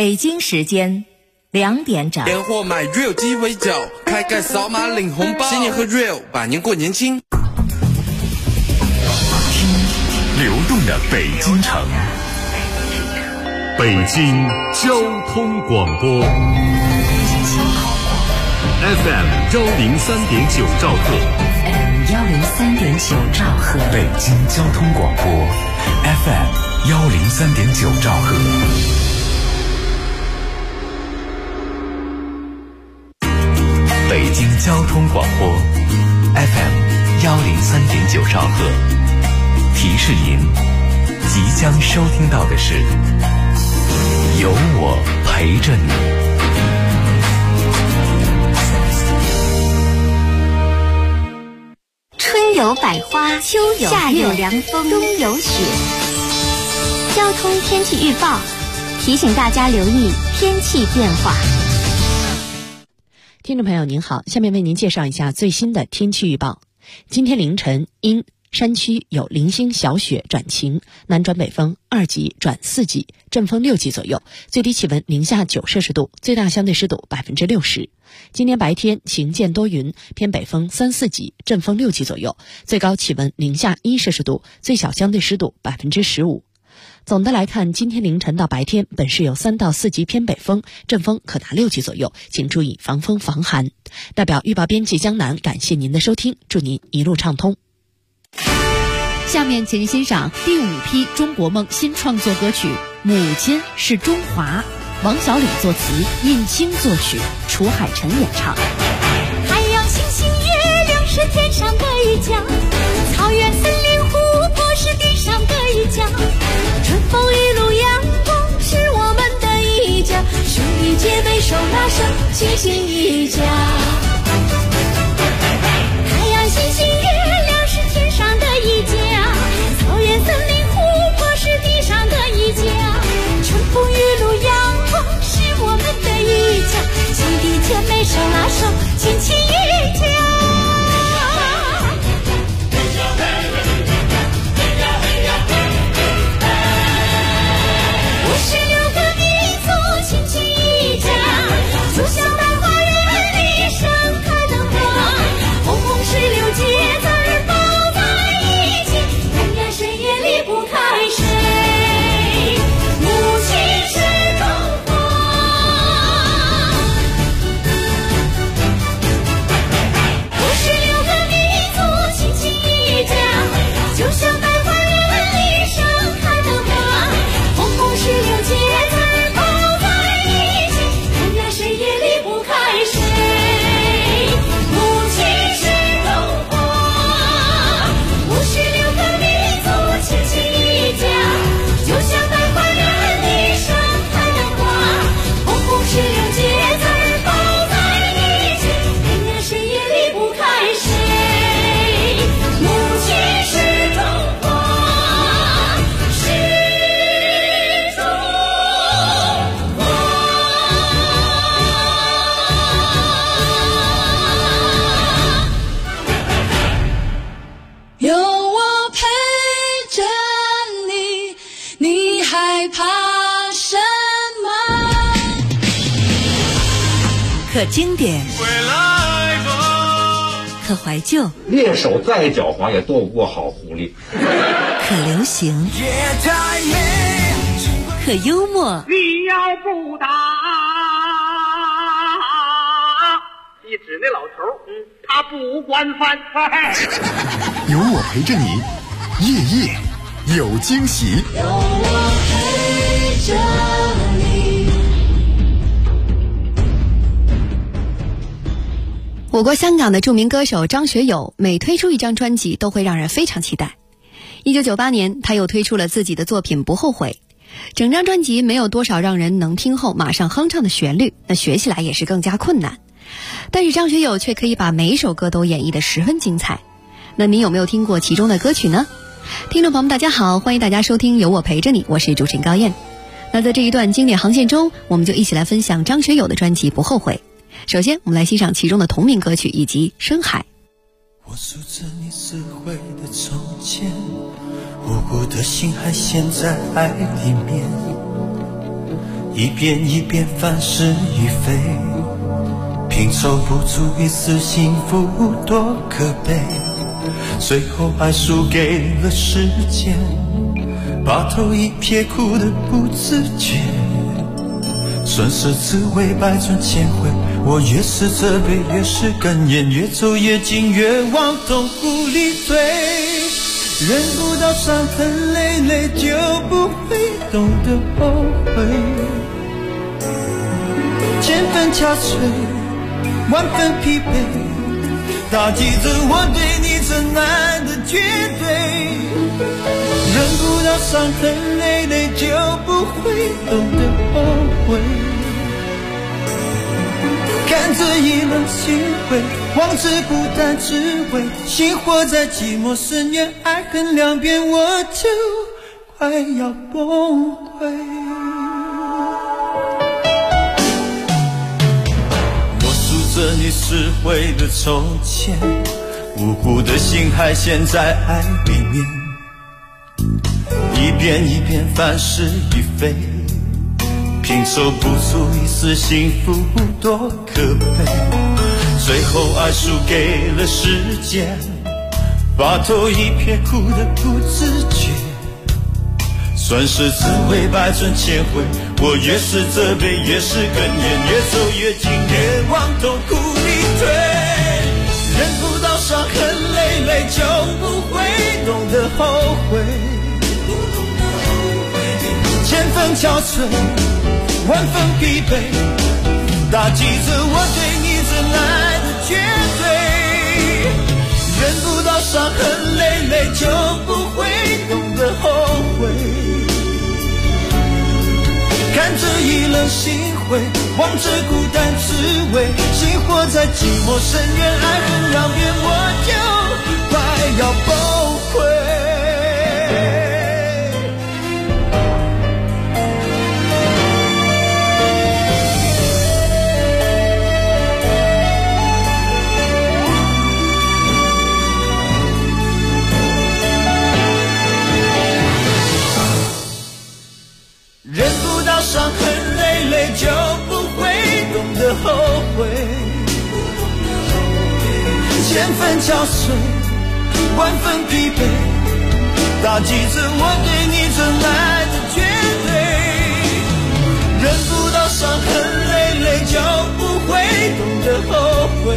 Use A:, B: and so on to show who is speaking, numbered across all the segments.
A: 北京时间2点整。
B: 年货买 Real 鸡尾酒，开盖扫码领红包，新年喝 Real， 百年过年轻。
C: 听流动的北京城，北京交通广播 FM 103.9兆赫
A: 103.9兆赫，
C: 北京交通广播 FM 103.9兆赫。北京交通广播 FM 103.9兆赫，提示您即将收听到的是有我陪着你。
D: 春有百花，秋有夏有凉风，冬有雪。交通天气预报提醒大家留意天气变化。
E: 听众朋友您好，下面为您介绍一下最新的天气预报。今天凌晨因山区有零星小雪转晴，南转北风2级转4级，阵风6级左右，最低气温零下9摄氏度，最大相对湿度60%。今天白天晴间多云，偏北风3、4级，阵风6级左右，最高气温零下1摄氏度，最小相对湿度15%。总的来看，今天凌晨到白天本市有3到4级偏北风，阵风可达6级左右，请注意防风防寒。代表预报编辑江南，感谢您的收听，祝您一路畅通。
F: 下面请您欣赏第5批中国梦新创作歌曲《母亲是中华》，王小礼作词，尹清作曲，楚海辰演唱。
G: 太阳、星星、月亮是天上的一家，草原、森林、湖泊是地上的一家，春风雨露阳光是我们的一家，兄弟姐妹手拉手齐心一家。太阳、星星、月亮是天上的一家，草原、森林、湖泊是地上的一家，春风雨露阳光是我们的一家，兄弟姐妹手拉手亲亲一家。就像大花园里盛开的花，红红16节字儿包在一起，永远谁也离不开谁。母亲是中华，56个民族亲亲一家，就像大花园里盛开的花，红红16节字儿包在一起，永远谁也离不开谁。母亲是中华，56个民族亲亲一家，就像大花园里盛开的花，红红16节字儿包在一起，永远谁也离不开谁。母亲是中华，是中华。 有我陪着你，你害怕什么？
A: 可经典，可怀旧，
H: 猎手再狡猾也躲不过好狐狸。
A: 可流行，可幽默，
I: 你要不打，你指那老头，他不管饭。
C: 有我陪着你，夜夜有惊喜。
G: 有我陪着你。
F: 我国香港的著名歌手张学友每推出一张专辑都会让人非常期待。1998年他又推出了自己的作品《不后悔》，整张专辑没有多少让人能听后马上哼唱的旋律，那学起来也是更加困难，但是张学友却可以把每一首歌都演绎得十分精彩。那您有没有听过其中的歌曲呢？听众朋友们大家好，欢迎大家收听有我陪着你，我是主持人高燕。那在这一段经典航线中，我们就一起来分享张学友的专辑《不后悔》。首先我们来欣赏其中的同名歌曲以及深海。
J: 我数着你撕毁的从前，无辜的心还陷在爱里面， 一遍一遍凡事已非，拼凑不出一丝幸福多可悲，最后爱输给了时间，把头一撇哭得不自觉，顺势滋味百转千回，我越是责备越是哽咽，越走越近越往痛苦里退，忍不到伤痕累累就不会懂得后悔，千分憔悴万分疲惫，打击着我对你真爱的绝对，忍不到伤痕累累就不会懂得后悔，看着意冷心灰，望着孤单滋味，心活在寂寞深渊，爱恨两边我就快要崩溃，我数着你撕毁的从前，无辜的心还陷在爱里面，一遍一遍凡事已非，拼凑不出一丝幸福多可悲，最后爱输给了时间，把头一撇哭得不自觉，顺势滋味百转千回，我越是责备越是哽咽，越走越近越往痛苦里退，忍不到伤痕累累就不会懂得后悔，千分憔悴万分疲惫，打击着我对你真爱的绝对，忍不到伤痕累累就不会懂得后悔，看着意冷心灰，望着孤单滋味，心活在寂寞深渊，爱恨两边我就快要崩溃，忍不到伤痕累累就不会懂得后悔，千分憔悴万分疲惫，打击着我对你真爱的绝对，忍不到伤痕累累就不会懂得后悔，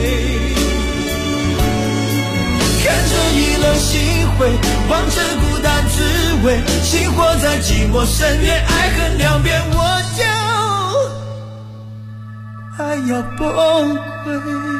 J: 看着意冷心灰，望着孤单滋味，心活在寂寞深渊，爱恨两边我就快要崩溃。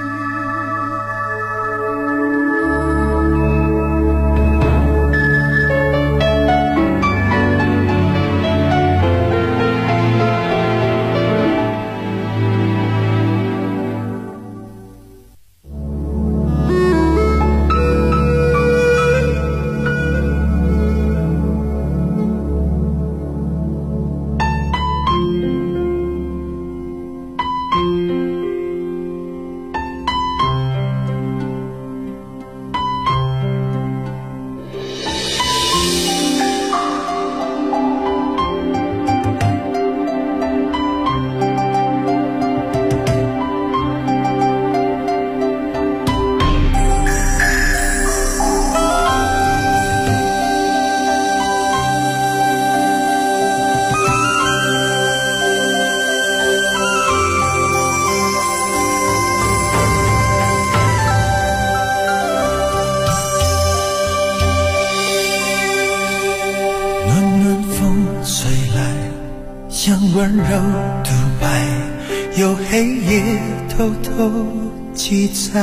J: 温柔独白，有黑夜偷偷记载，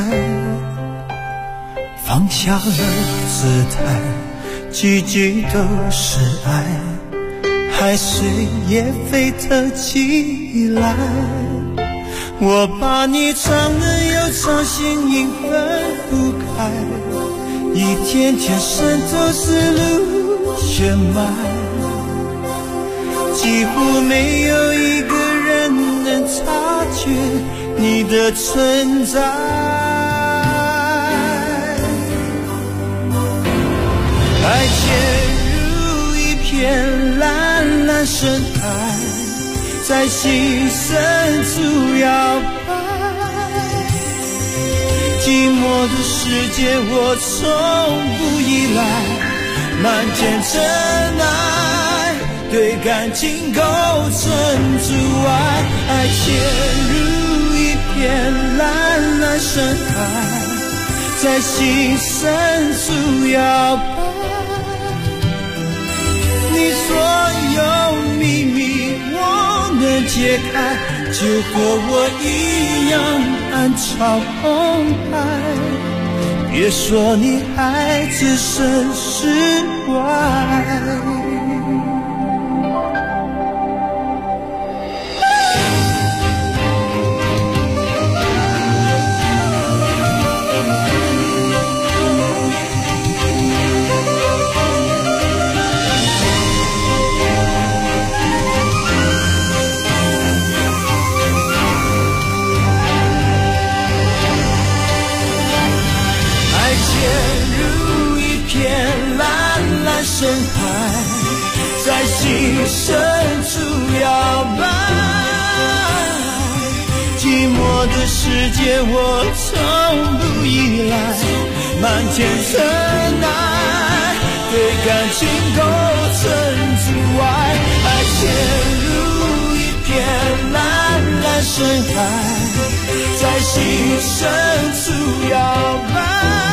J: 放下了姿态，句句都是爱，海水也飞得起来，我把你唱得又唱，心影分不开，一天天渗透思路血脉，几乎没有一个人能察觉你的存在，爱潜入一片蓝蓝深海， 在心深处摇摆。寂寞的世界我从不依赖，漫天尘埃对感情构成阻碍，爱潜入一片蓝蓝深海，在心深处摇摆。你所有秘密我能解开，就和我一样暗潮澎湃。别说你还置身事外。深海，在心深处摇摆，寂寞的世界我从不依赖，漫天尘埃对感情构成阻碍，爱潜入一片蓝蓝深海，在心深处摇摆。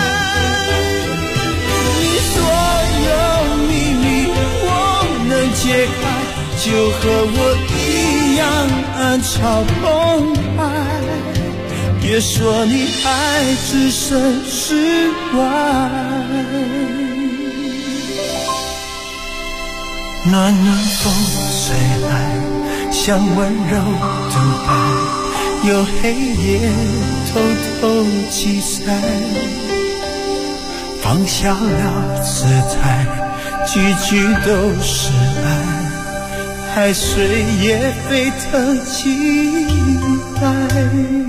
J: 解开，就和我一样暗潮澎湃。别说你还置身事外。暖暖风吹来，像温柔独白，有黑夜偷偷记载，放下了姿态，句句都是爱，海水也沸腾起来。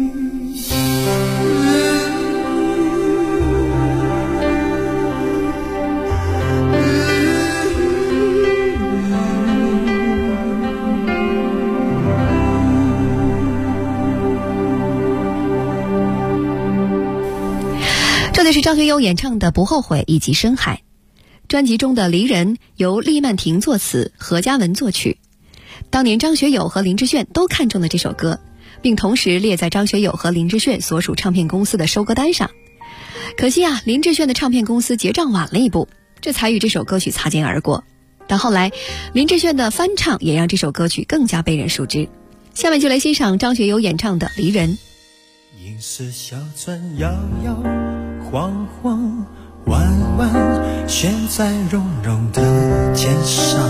F: 这就是张学友演唱的《不后悔》以及《深海》。专辑中的《离人》由厉曼婷作词，何嘉文作曲。当年张学友和林志炫都看中了这首歌，并同时列在张学友和林志炫所属唱片公司的收歌单上。可惜啊，林志炫的唱片公司结账晚了一步，这才与这首歌曲擦肩而过。但后来林志炫的翻唱也让这首歌曲更加被人熟知。下面就来欣赏张学友演唱的《离人》。
J: 应是小船摇摇晃晃，弯弯悬在绒绒的肩上，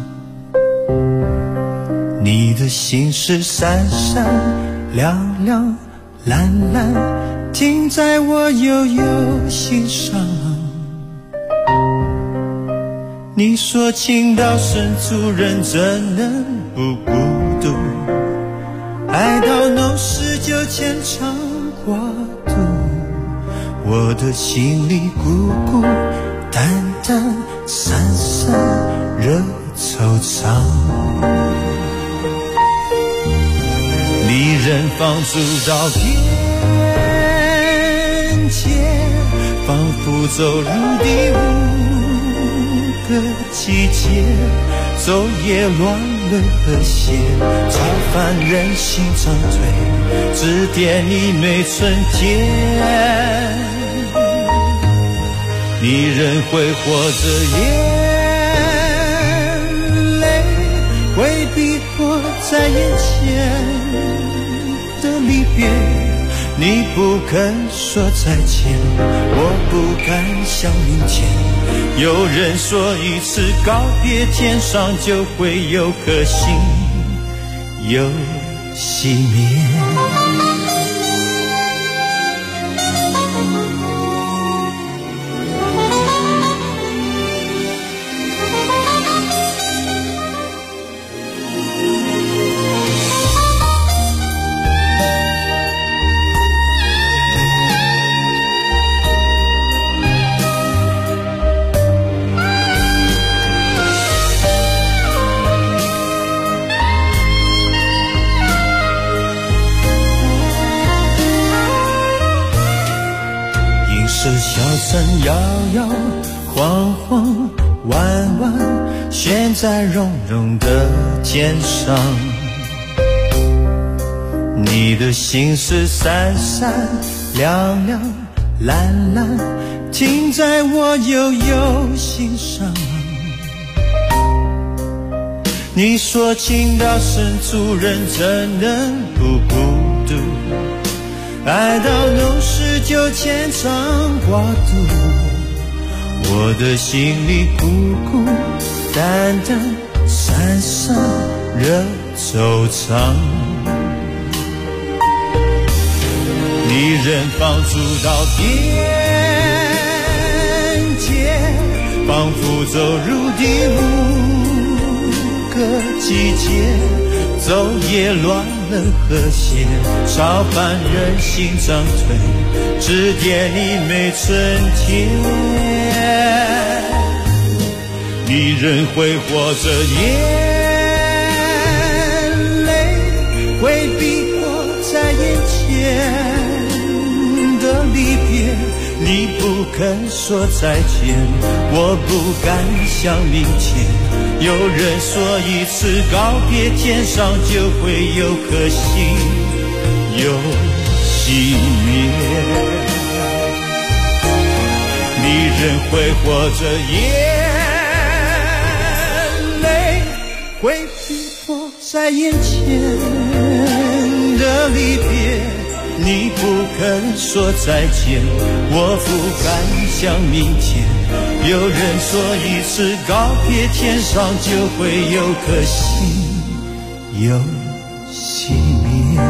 J: 你的心事闪闪亮亮蓝蓝，停在我悠悠心上。你说情到深处人怎能不孤独，爱到浓时就牵肠挂肚，我的心里孤孤单单散散惹惆怅。离人放逐到边界，仿佛走入第5个季节，昼夜乱了和谐，超凡人心长退，指点你每春天。你仍会活着眼泪，回避我在眼前的离别，你不肯说再见，我不敢想明天。有人说一次告别，天上就会有颗星又熄灭。 手小船摇摇晃晃弯弯，悬在绒绒的肩上。你的心事闪闪亮亮蓝蓝，停在我悠悠心上。你说情到深处人怎能不孤独，爱到浓时就牵肠挂肚，我的心里孤孤单单闪闪惹惆怅。你仍放逐到边界，仿佛走入第5个季节，昼夜乱了和谐，超凡人心涨退，指点你没春天。你仍挥霍着眼泪，回避我在眼前的离别，你不肯说再见，我不敢想明天。有人说一次告别，天上就会有颗星又熄灭。你仍挥霍着眼泪，回避我在眼前的离别，你不肯说再见，我不敢想明天。有人说一次告别，天上就会有颗星又熄灭。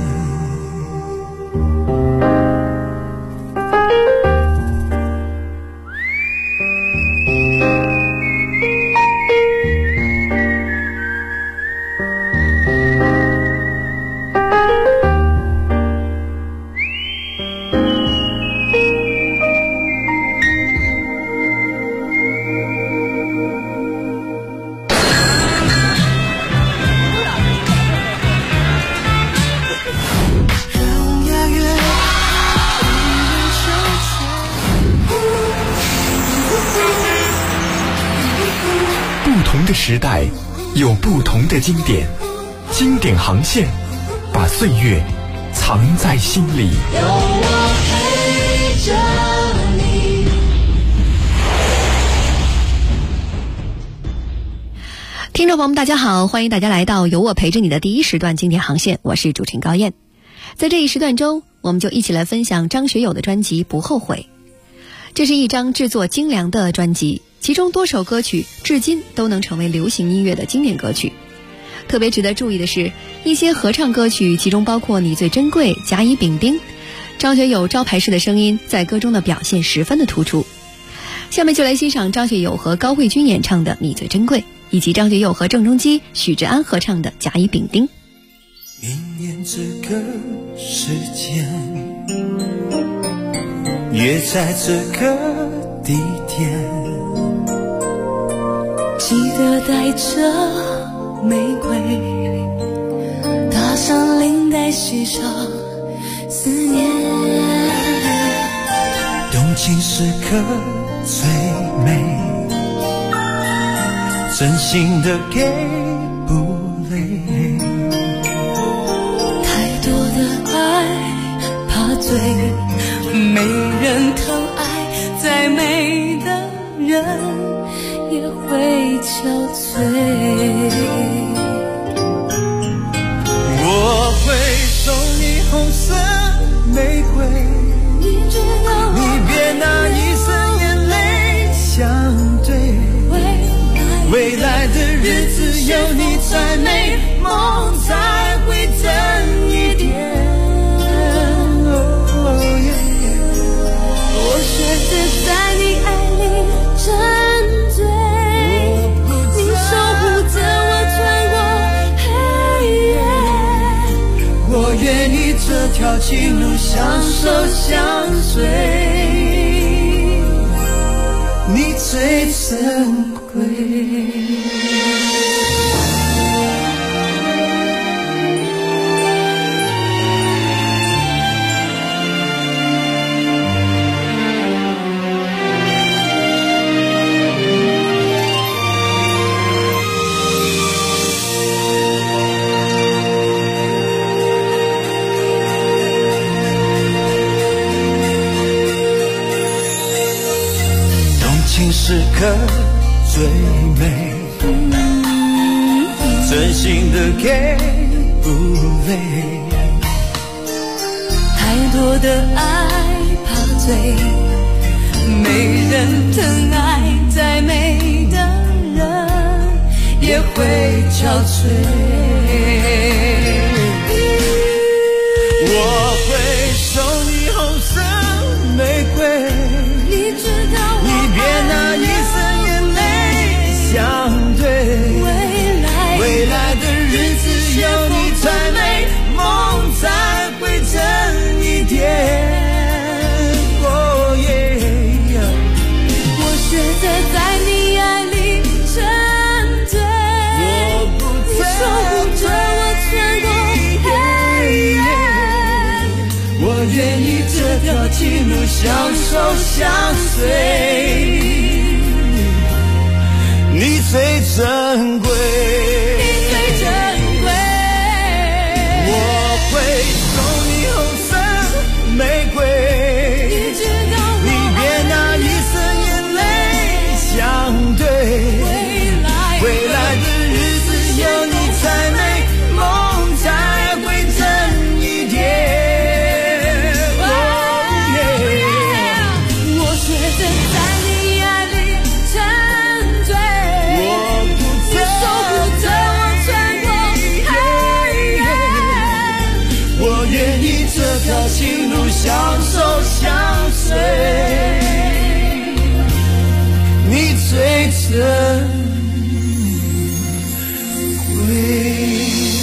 C: 不同的时代有不同的经典，经典航线把岁月藏在心里。有我陪着
F: 你。听众朋友们大家好，欢迎大家来到有我陪着你的第1时段经典航线，我是主持人高燕。在这一时段中，我们就一起来分享张学友的专辑《不后悔》。这是一张制作精良的专辑，其中多首歌曲至今都能成为流行音乐的经典歌曲。特别值得注意的是，一些合唱歌曲，其中包括《你最珍贵》、甲乙丙丁，张学友招牌式的声音在歌中的表现十分的突出。下面就来欣赏张学友和高慧君演唱的《你最珍贵》，以及张学友和郑中基、许志安合唱的《甲乙丙丁》。
J: 明年这个时间，约在这个地点，
G: 记得带着玫瑰，打上领带，系上思念。
J: 动情时刻最美，真心的给不累。
G: 太多的爱怕醉，没人疼爱，再美的人也会憔悴。
J: 我会送你红色玫瑰，你别拿一生眼泪相对。未来的日子有你才美，梦才会真一点。
G: 我选择在你爱里沉醉，你守护着我穿过黑夜。
J: 我愿意这条情路相守相随，你最珍贵。 时刻最美，真心的给不累，
G: 太多的爱怕醉，没人疼爱，再美的人也会憔悴。
J: 我会送你红色玫瑰，
G: 你知道我
J: 你别拿一生眼泪相对，未来的日子有你才美，梦才会真一点。
G: 我学着在你爱里沉醉，你守护着我穿过黑夜，
J: 我愿意这条情路相守相随，你最珍贵，
G: 你最珍贵。
J: 我会送你红色玫瑰，
G: 你知道我
J: 你别拿一生眼泪相对，未来的日子有你才美，梦才会真一点。
G: 我学着在你爱里沉醉，你守护着我穿过黑夜，
J: 我愿意这条情路相守相随，你最珍贵。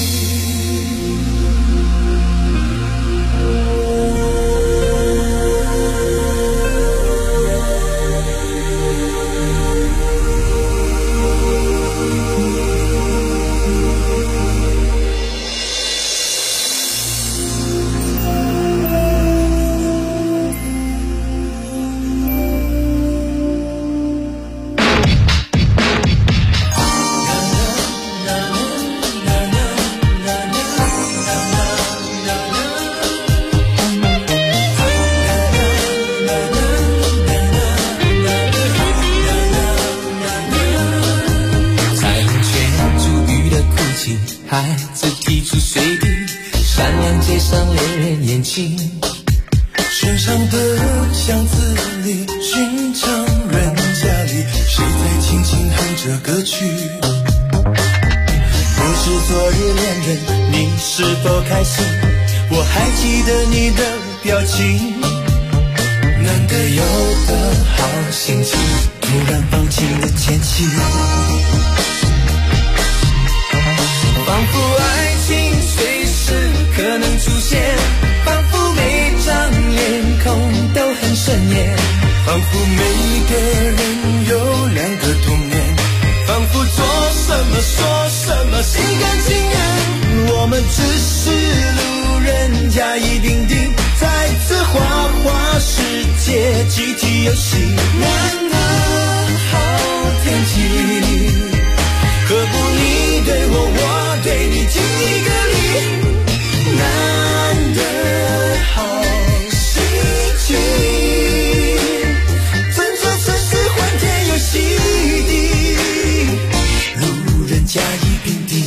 K: 孩子提出随笔，闪亮街上恋人眼睛，身上的巷子里，寻常人家里，谁在轻轻哼着歌曲？不知昨日恋人你是否开心？我还记得你的表情，难得有的好心情，突然放晴的天气。仿佛爱情随时可能出现，仿佛每张脸孔都很顺眼，仿佛每个人有两个童年，仿佛做什么说什么心甘情愿。我们只是路人甲乙丙丁，在这花花世界集体游戏。难得好天气，何不你对我，我对你，敬一个礼。难得好心情，整座城市欢天又喜地，路人甲乙丙丁。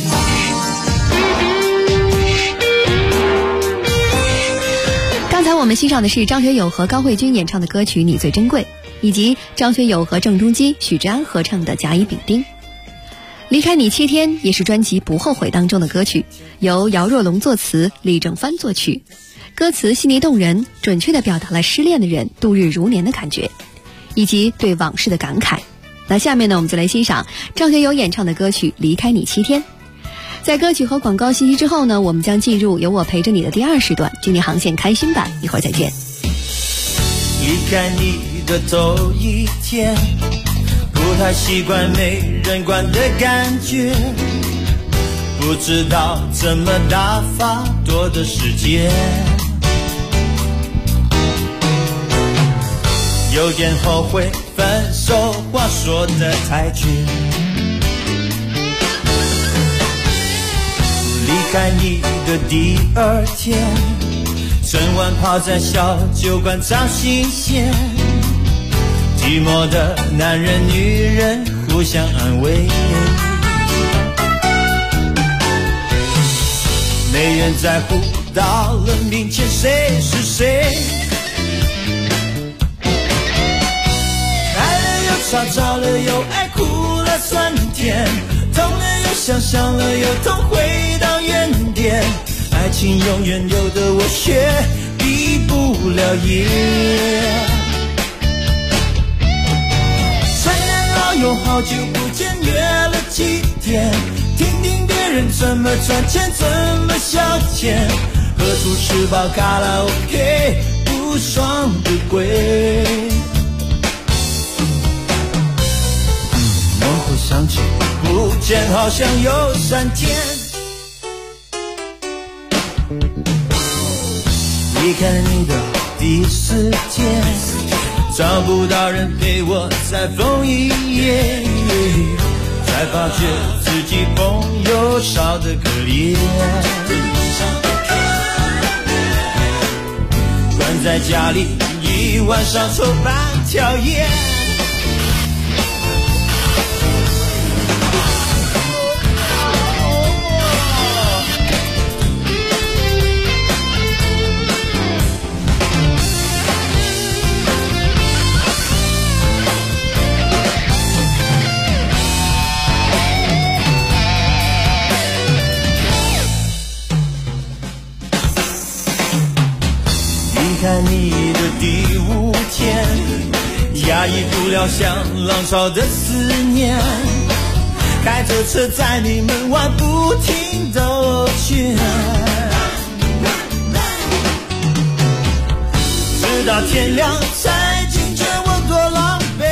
F: 刚才我们欣赏的是张学友和高慧君演唱的歌曲《你最珍贵》，以及张学友和郑中基、许志安合唱的《甲乙丙丁》。离开你7天也是专辑《不后悔》当中的歌曲，由姚若龙作词，李正帆作曲。歌词细腻动人，准确地表达了失恋的人度日如年的感觉，以及对往事的感慨。那下面呢，我们就来欣赏张学友演唱的歌曲《离开你7天》。在歌曲和广告信息之后呢，我们将进入有我陪着你的第2时段，军旅航线开心版，一会儿再见。
J: 离开你的头一天，不太习惯没人管的感觉，不知道怎么打发多的时间，有点后悔分手话说得太绝。离开你的第2天，整晚泡在小酒馆找新鲜， 寂寞的男人女人互相安慰，没人在乎到了明天谁是谁。爱了又吵，吵了又爱，哭了酸甜，痛了又想，想了又痛，回到原点。爱情永远有的我却毕不了业。虽然老友好久不见，约了几天，听听别人怎么赚钱，怎么消遣，何处是宝卡拉 OK 无双的鬼。梦回想起不见，好像有3天。离开你的第4天，找不到人陪我再疯一夜，才发觉自己朋友少得可怜。关在家里一晚上抽半条烟。看你的第5天，压抑不了像浪潮的思念，开着车在你门外不停兜圈，直到天亮才惊觉我多狼狈。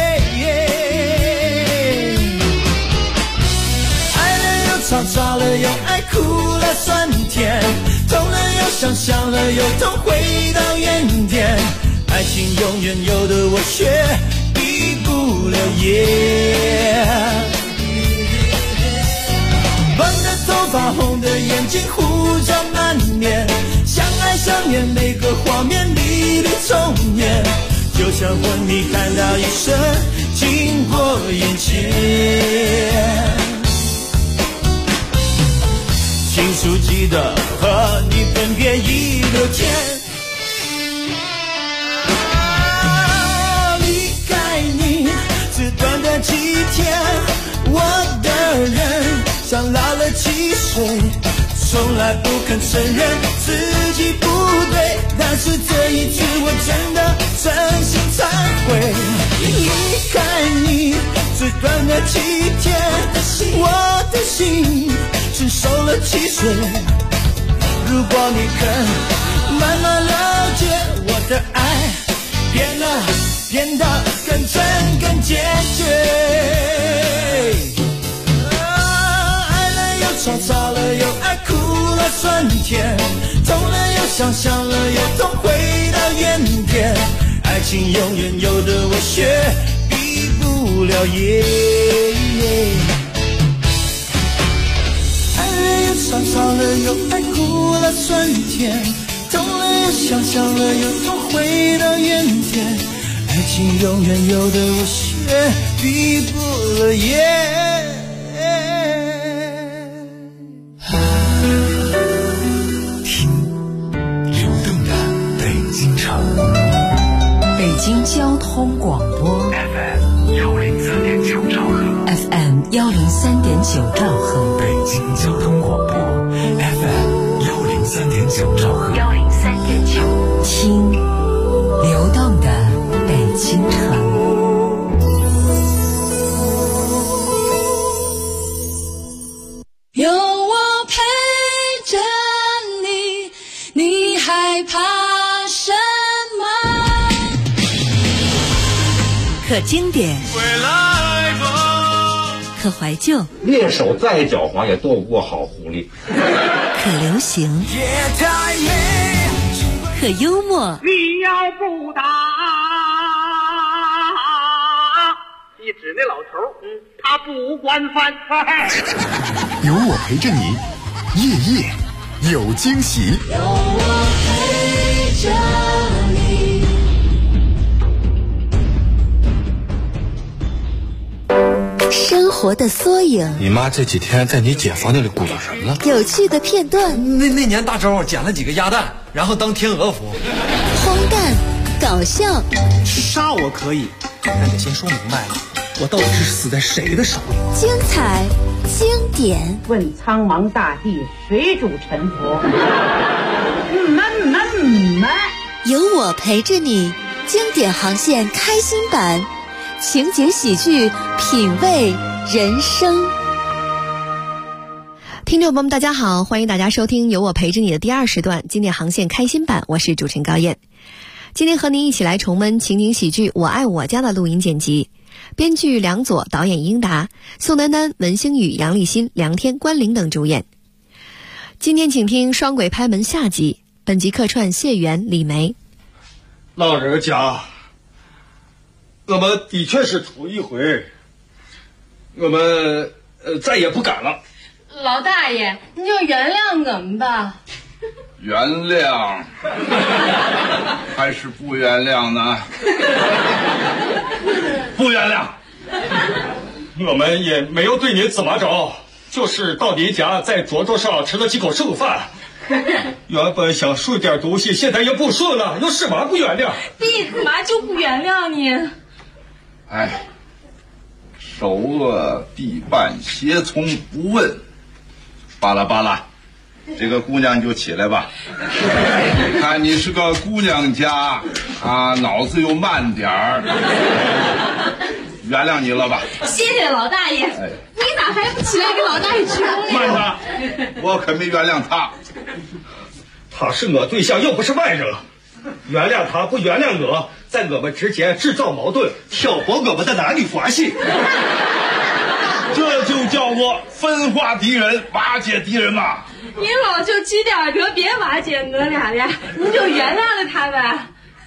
J: 爱了又吵，吵了又爱，哭了酸甜，痛了又想，想了又痛，回到原点。爱情永远有的我却毕不了业。blond的头发，红的眼睛，胡渣满面，相爱相恋，每个画面历历重演，就像昏迷看到一生经过眼前。清楚记得和你分别16天，离开你只短短几天，我的人像老了7岁，从来不肯承认自己不对，但是这一次我真的真心忏悔。离开你只短短几天，我的心只瘦了7岁。如果你肯慢慢了解我的爱，变得更真更坚决。爱了又吵，吵了又爱，哭了酸甜，痛了又想，想了又痛，回到原点。爱情永远有的我却毕不了业。吵，吵了又爱，哭了酸甜，痛了又想，想了又痛，回到原点。爱情永远有的我却毕不了业。
C: 听流动的北京城，
A: 北京交通广播
C: FM 103.9兆赫
A: FM 103.9兆赫，
C: 北京交通广播 FM 103.9兆赫
A: 103.9，听流动的北京城。
G: 有我陪着你，你害怕什么？
A: 可经典，可怀旧，
H: 猎手再狡猾也躲不过好狐狸。
A: 可流行，可幽默。
I: 你要不打，一指那老头，他不惯犯。
C: 有我陪着你，夜夜有惊喜。
G: 有我陪着你。
L: 活的缩影。
B: 你妈这几天在你姐房间里鼓捣什么呢？
L: 有趣的片段。
M: 那年大周捡了几个鸭蛋，然后当天鹅服。
L: 荒诞，搞笑。
N: 杀我可以，但得先说明白了，我到底是死在谁的手里？
L: 精彩，经典。
O: 问苍茫大地，谁主沉浮？
L: 有我陪着你，经典航线开心版，情景喜剧，品味人生。
F: 听众朋友们大家好，欢迎大家收听有我陪着你的第2时段经典航线开心版，我是主持人高燕。今天和您一起来重温情景喜剧《我爱我家》的录音剪辑，编剧梁左，导演英达，宋丹丹、文星宇、杨立新、梁天、关凌等主演。今天请听双轨拍门下集，本集客串谢元、李梅。
P: 老人家，我们的确是头一回，我们再也不敢了。
Q: 老大爷，你就原谅我们吧。
R: 原谅还是不原谅呢？
P: 不原谅。我们也没有对你怎么着，就是到你家在桌桌上吃了几口剩饭。原本想顺点东西，现在也不顺了，有什么不原谅？
Q: 你干嘛就不原谅你？
R: 哎，手握地半斜从不问，巴拉巴拉，这个姑娘就起来吧。看你是个姑娘家啊，脑子又慢点儿，原谅你了吧。
Q: 谢谢老大爷。哎，你咋还不起来给老大爷鞠躬呢？
P: 慢着，
R: 我可没原谅他。
P: 他是我对象，又不是外人。原谅他不原谅我，在我们之间制造矛盾，挑拨我们的男女关系。
R: 这就叫做分化敌人，瓦解敌人嘛。
Q: 您老就积点德，别瓦解我俩了，您就原谅了他呗。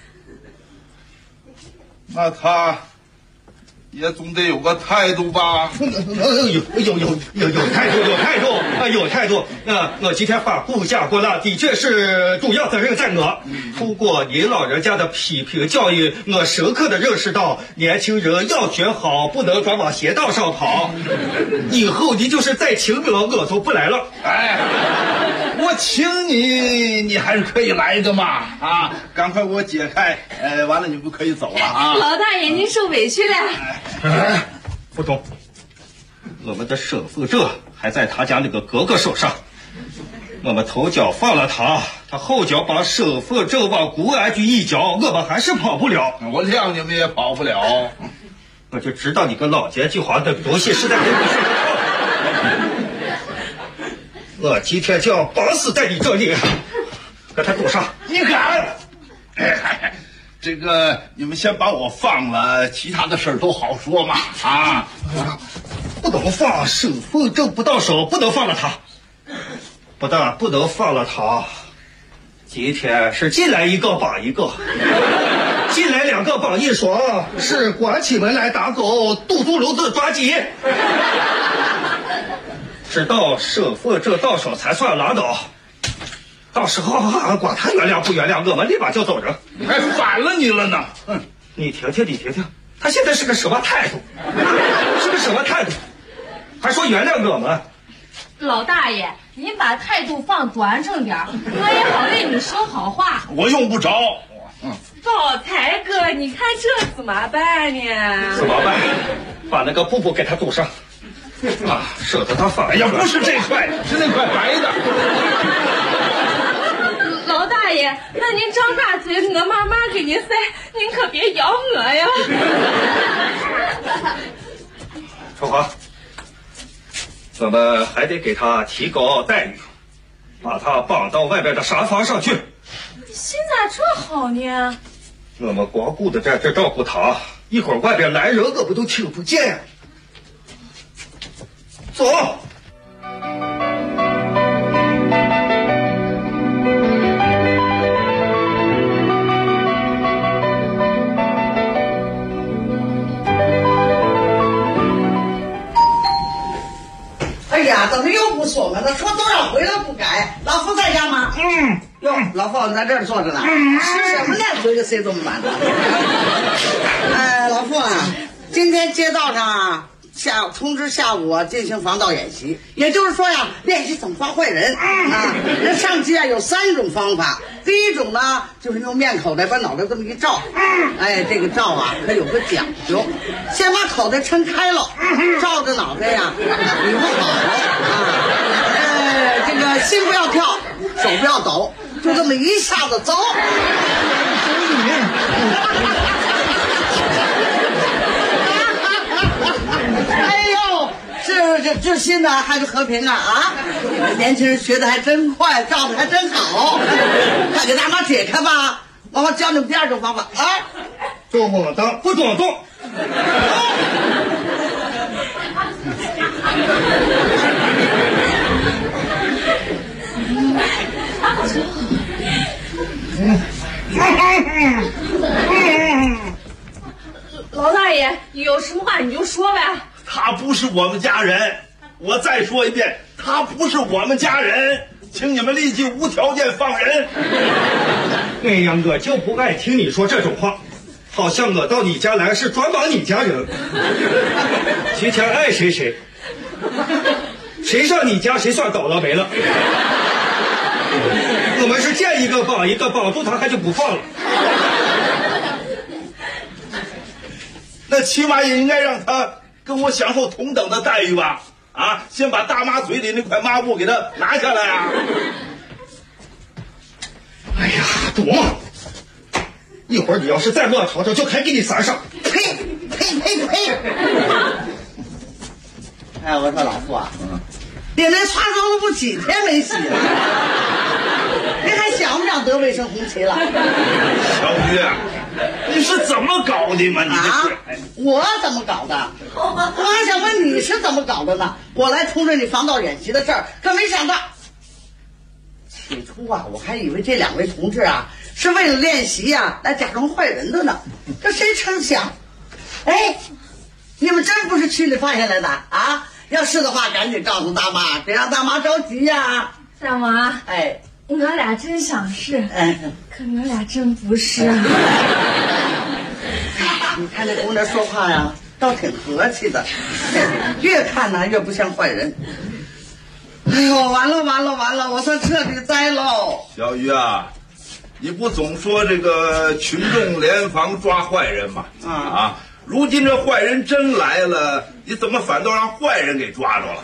R: 那他也总得有个态度吧？
P: 有态度。我今天把布嫁过来，的确是主要责任在我。通过您老人家的批评教育，我深刻的认识到，年轻人要学好，不能光往邪道上跑。以后你就是再请我都不来了。
R: 哎，我请你，你还是可以来的嘛！啊，赶快给我解开，完了你不可以走了啊！
Q: 老大爷，您受委屈了。
P: 不中，我们的身份证还在他家那个哥哥手上。我们头脚放了他，他后脚把身份证往公安局一交，我们还是跑不了。
R: 我谅你们也跑不了。
P: 我就知道你个老奸巨猾的东西实在对不起。我今天就要绑死在你这里，给他堵上。
R: 你敢？这个你们先把我放了，其他的事儿都好说嘛。啊，
P: 不能放，身份证不到手，不能放了他。不但不能放了他，今天是进来一个绑一个，进来2个绑1双，是关起门来打狗，堵住笼子抓鸡。直到身份证到手才算拉倒。到时候管他原谅不原谅，我们立马就走人。
R: 还反了你了呢！
P: 你听听，他现在是个什么态度？是个什么态度？还说原谅我们？
Q: 老大爷，你把态度放端正点，我也好为你说好话。
R: 我用不着。
Q: 宝财哥，你看这怎么办呢？
P: 怎么办？把那个布布给他堵上。啊，舍得他放。
R: 哎呀，不是这块，是那块白的。
Q: 老大爷，那您张大嘴，我慢慢给您塞，您可别咬我呀。
P: 春华，我们还得给他提高待遇，把他绑到外边的沙发上去。
Q: 心咋这好呢？
P: 我们光顾着在这照顾他，一会儿外边来人我们都听不见。走。
S: 哎呀，怎么又不说了？那说多少回了不改？老夫在家吗？哟，老夫在这儿坐着呢。吃什么呢？嘴里塞这么满的。哎，老夫啊，今天街道上通知下午进行防盗演习，也就是说呀，练习怎么抓坏人啊。这上机有3种方法。第一种呢，就是用面口袋把脑袋这么一照，这个照可有个讲究，先把口袋撑开了，照着脑袋呀，你不好这个心不要跳，手不要抖，就这么一下子走。这心呢还是和平年轻人学的还真快，照的还真好。快给大妈解开吧，妈妈教你们第2种方法
P: 动不动不动动。
Q: 老大爷，有什么话你就说呗。
T: 他不是我们家人，我再说一遍，他不是我们家人，请你们立即无条件放人。
P: 哎呀，我就不爱听你说这种话，好像我到你家来是专帮你家人。今天爱谁谁，谁上你家谁算倒了霉了。我们是见一个绑一个，绑住他还就不放了。
T: 那起码也应该让他跟我享受同等的待遇吧？先把大妈嘴里那块抹布给他拿下来啊！
P: 哎呀，躲！一会儿你要是再乱吵吵，就还给你3上。
S: 呸！我说老傅你那擦桌子不几天没洗了？你还想不想得卫生红旗了？
T: 小鱼，你是怎么搞的嘛？你这
S: 我怎么搞的？我还想问你是怎么搞的呢？我来通知你防盗演习的事儿，可没想到。起初我还以为这2位同志是为了练习来假装坏人的呢。这谁成想，你们真不是区里发下来的要是的话，赶紧告诉大妈，别让大妈着急呀。
Q: 大妈，我俩真想是，可我俩真不是。
S: 你看这姑娘说话倒挺和气的，越看越不像坏人。哎呦，完了，我算彻底栽喽。
T: 小鱼你不总说这个群众联防抓坏人吗？如今这坏人真来了，你怎么反倒让坏人给抓着了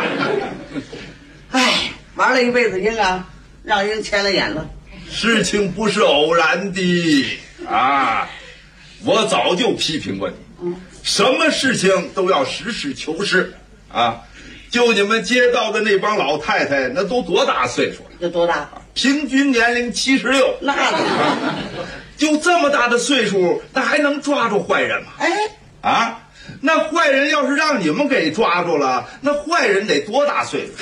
S: 玩了一辈子鹰让鹰牵了眼了。
T: 事情不是偶然的我早就批评过你，什么事情都要实事求是就你们街道的那帮老太太，那都多大岁数了？
S: 有多大？
T: 平均年龄76。
S: 那
T: 就这么大的岁数，那还能抓住坏人吗？那坏人要是让你们给抓住了，那坏人得多大岁数？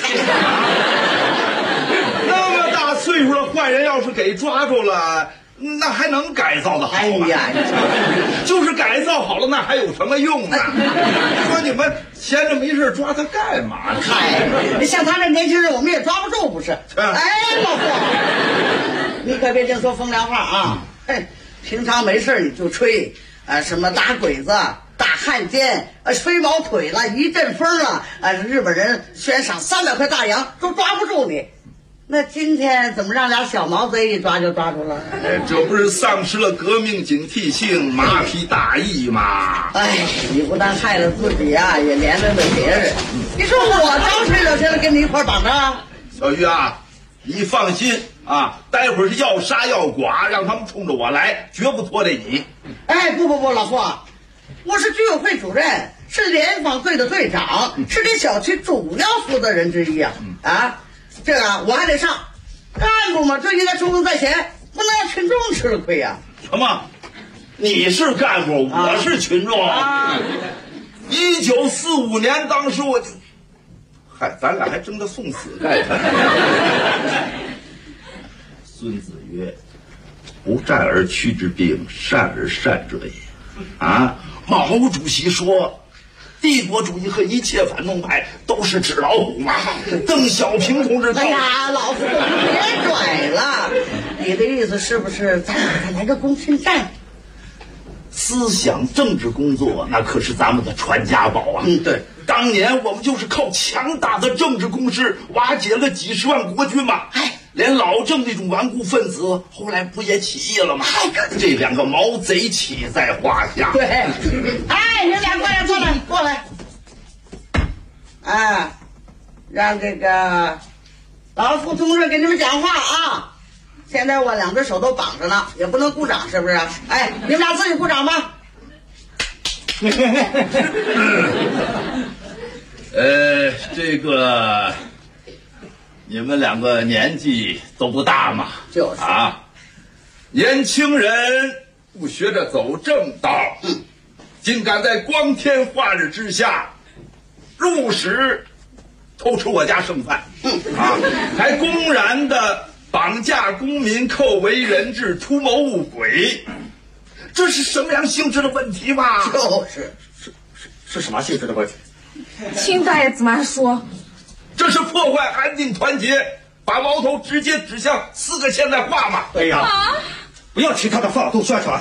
T: 那么大岁数的坏人要是给抓住了，那还能改造的好吗？就是改造好了，那还有什么用呢？说你们闲着没事抓他干嘛呢？
S: 像他这年轻人，我们也抓不住，不是？老傅，你可别净说风凉话平常没事你就吹什么打鬼子、打汉奸、吹毛腿了，一阵风日本人悬赏300块大洋都抓不住你。那今天怎么让俩小毛贼一抓就抓住了？
T: 这不是丧失了革命警惕性，麻痹大意吗？
S: 你不但害了自己也连累了别人。你说我招谁惹谁了，跟你一块绑着？
T: 小鱼你放心待会儿是要杀要剐，让他们冲着我来，绝不拖累你。
S: 不，老傅，我是居委会主任，是联防队的队长，是这小区主要负责人之一这我还得上，干部嘛，这应该冲锋在前，不能让群众吃了亏
T: 什么？你是干部，我是群众。1945年，当时我就，咱俩还争着送死干什么？孙子曰：“不战而屈之兵，善而善者也。”毛主席说。帝国主义和一切反动派都是纸老虎嘛！邓小平同志，
S: 老傅，别拽了。你的意思是不是咱俩来个攻心战？
T: 思想政治工作那可是咱们的传家宝啊。
S: 对，
T: 当年我们就是靠强大的政治攻势瓦解了几十万国军嘛。连老郑那种顽固分子后来不也起义了吗？这两个毛贼岂在话下。
S: 对，你们俩过来坐来，过来。让这个老副同志给你们讲话啊！现在我两只手都绑着呢，也不能鼓掌，是不是？你们俩自己鼓掌吧。
T: 这个你们两个年纪都不大嘛，
S: 就是
T: 年轻人不学着走正道，竟敢在光天化日之下入室偷吃我家剩饭，还公然的绑架公民、扣为人质、图谋误轨，这是什么样性质的问题嘛？
N: 是什么性质的问题？
Q: 听大爷怎么说？
T: 这是破坏安定团结，把矛头直接指向4个现代化嘛。
N: 不要听他的法度宣传。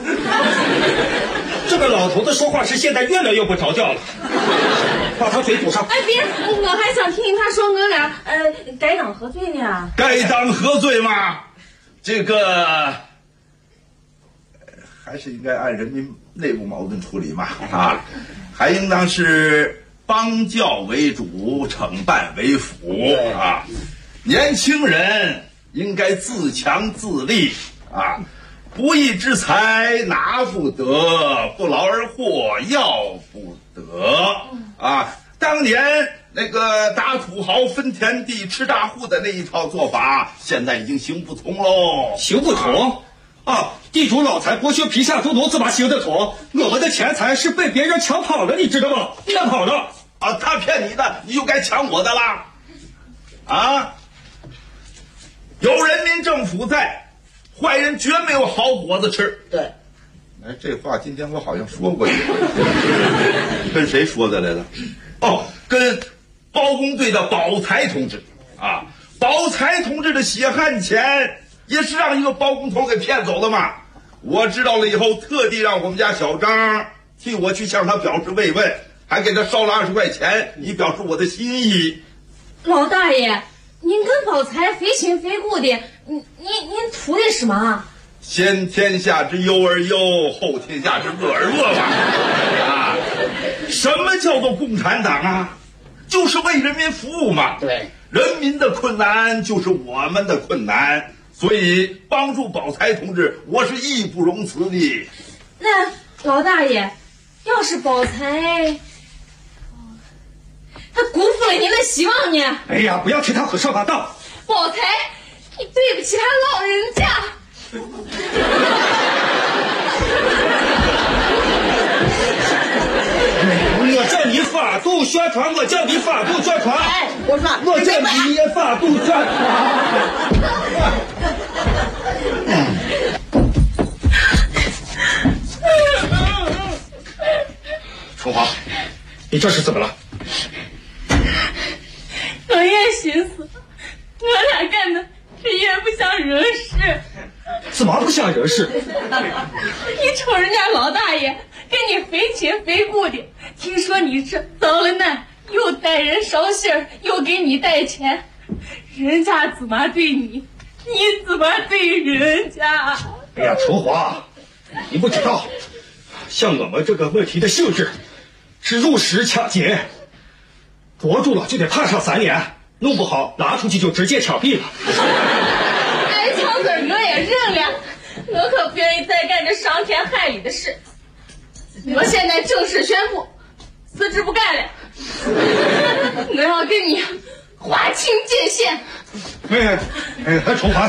N: 这个老头子说话是现在越来越不着调了，把他嘴堵上。
Q: 别，我还想听他说我俩该当何罪呢？
T: 该当何罪嘛？这个还是应该按人民内部矛盾处理嘛。还应当是邦教为主，惩办为辅年轻人应该自强自立不义之财拿不得，不劳而获要不得当年那个打土豪分田地吃大户的那一套做法，现在已经行不通喽。
N: 行不通地主老财剥削皮下猪奴怎么行得通？我们的钱财是被别人抢跑了，你知道吗？骗跑了
T: 他骗你的，你就该抢我的啦有人民政府在，坏人绝没有好果子吃。
S: 对，
T: 这话今天我好像说过一回，跟谁说的来了？跟包工队的宝财同志宝财同志的血汗钱也是让一个包工头给骗走的嘛。我知道了以后，特地让我们家小张替我去向他表示慰问，还给他烧了20块钱，以表示我的心意。
Q: 老大爷，您跟宝财非亲非故的，您图的什么？
T: 先天下之忧而忧，后天下之乐而乐嘛。什么叫做共产党就是为人民服务嘛。
S: 对，
T: 人民的困难就是我们的困难，所以帮助宝财同志，我是义不容辞的。
Q: 那老大爷，要是宝财他辜负了您的希望呢？
N: 不要听他胡说八道。
Q: 宝财，你对不起他老人家。
N: 我叫你法度宣传，我叫你法度宣传。
S: 我说，
N: 我叫你也法度宣传。春华，你这是怎么了？
Q: 我也寻思，我俩干的这也不像人事。
N: 怎么不像人事？
Q: 你瞅人家老大爷跟你非亲非故的，听说你是遭了难，又带人捎信儿，又给你带钱，人家怎么对你，你怎么对人家？
N: 春华，你不知道，像我们这个问题的性质是入室抢劫，捉住了就得判上3年，弄不好拿出去就直接枪毙了。
Q: 强子我也认了，我可不愿意再干这伤天害理的事。我现在正式宣布辞职不干了，我要跟你划清界限。
N: 春华，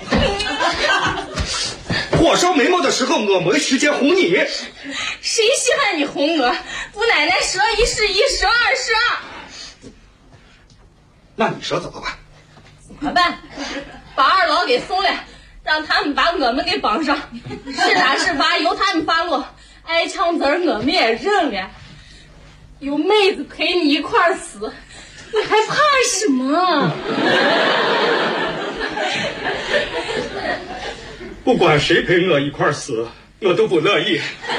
N: 火烧眉毛的时候我没时间哄你。
Q: 谁稀罕你哄我？姑奶奶说1是1，说2是2。
N: 那你说怎么办？
Q: 怎么办？把二老给送了，让他们把我们给绑上，是打是罚由他们发落。挨枪子儿我们也认了，有妹子陪你一块儿死，你还怕什么？
N: 不管谁陪我一块儿死， 我都不乐意。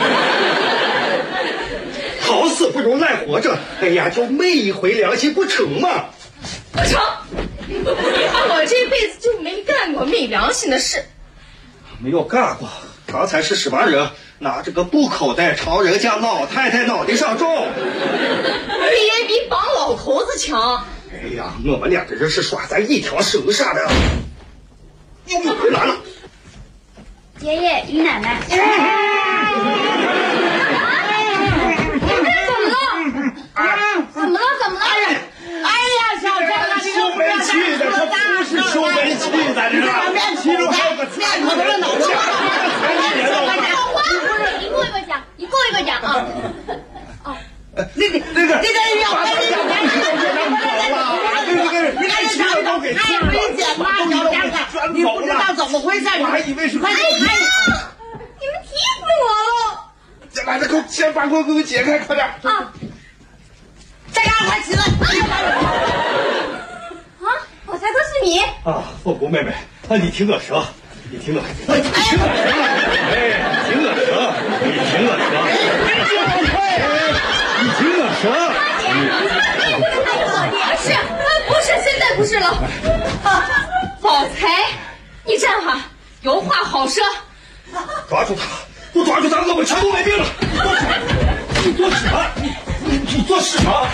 N: 好死不如赖活着，哎呀，就昧一回良心不成吗？
Q: 不成，我这辈子就没干过昧良心的事。
N: 没有干过，刚才是什么人拿这个布口袋朝人家老太太脑袋上撞？
Q: 也比绑老头子强。
N: 哎呀，我们两个人是耍在一条绳上的。又回来了。
G: 爷爷与奶奶。怎么了？哎呀，小张啊，
T: 受煤气的，这不是受煤气的，这
S: 面口都是脑子。
G: 一个一个讲啊。哦，
S: 那个你看这场都给太危险了，你不知道怎么回事，
T: 我还以为是
G: 快点！你们踢死我了！
T: 先把这口，先把锅给我解开，快点！
G: 啊！
S: 这样快起来！
G: 啊！我猜都是你
N: 啊！凤姑妹妹，你听我说，你听我说，
Q: 不是，现在不是了。宝财，你站好，有话好说。
N: 抓住他！不抓住他，我们全都没命了！你做什么？你做什么？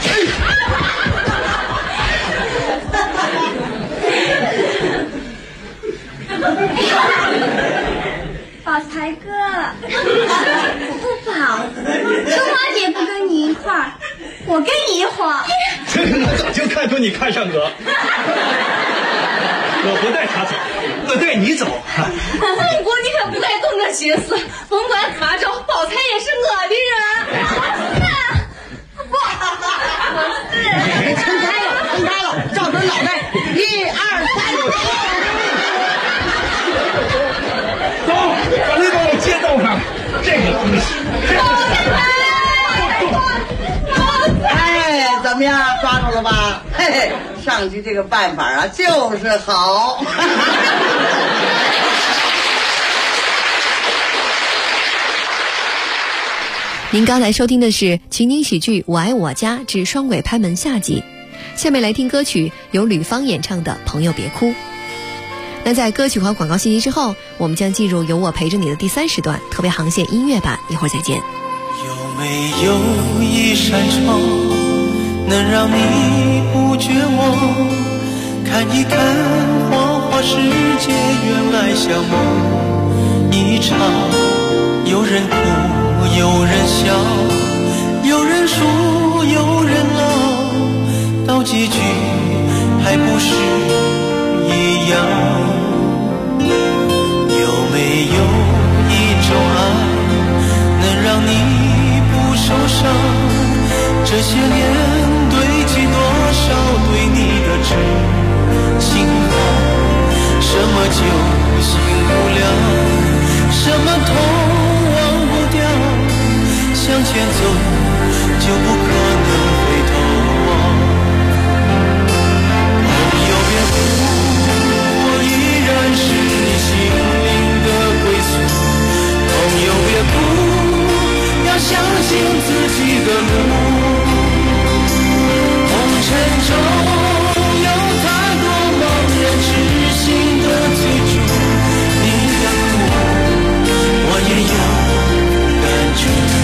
G: 宝财哥，不好，春花姐不跟你一块儿，我跟你一伙儿。
N: 我早就看出你看上我。我不带他走，我带你走。
Q: 凤姑，你可不带动这心思，甭管咋着，宝财也是我的人。
S: 撑开了，照准脑袋，1、2、3，
T: 走，把那帮我接走上，这个东西。
S: 哎，怎么样，抓住了吧？嘿嘿，上级这个办法啊，就是好。
F: 您刚才收听的是情景喜剧《我爱我家之双轨拍门》下集，下面来听歌曲由吕方演唱的《朋友别哭》。那在歌曲和广告信息之后，我们将进入有我陪着你的第3时段特别航线音乐版，一会儿再见。
J: 有没有一扇窗能让你不绝望，看一看花花世界原来像梦一场，有人哭有人笑，有人输有人老，到结局还不是一样。有没有一种爱能让你不受伤，这些年堆积多少对你的真心话，什么酒醒不了，什么痛忘不掉，向前走就不可能回头望。朋友别哭，我依然是你心灵的归宿。朋友别哭，要相信自己的路。红尘中有太多盲人痴心的追逐，你的苦我也有感觉。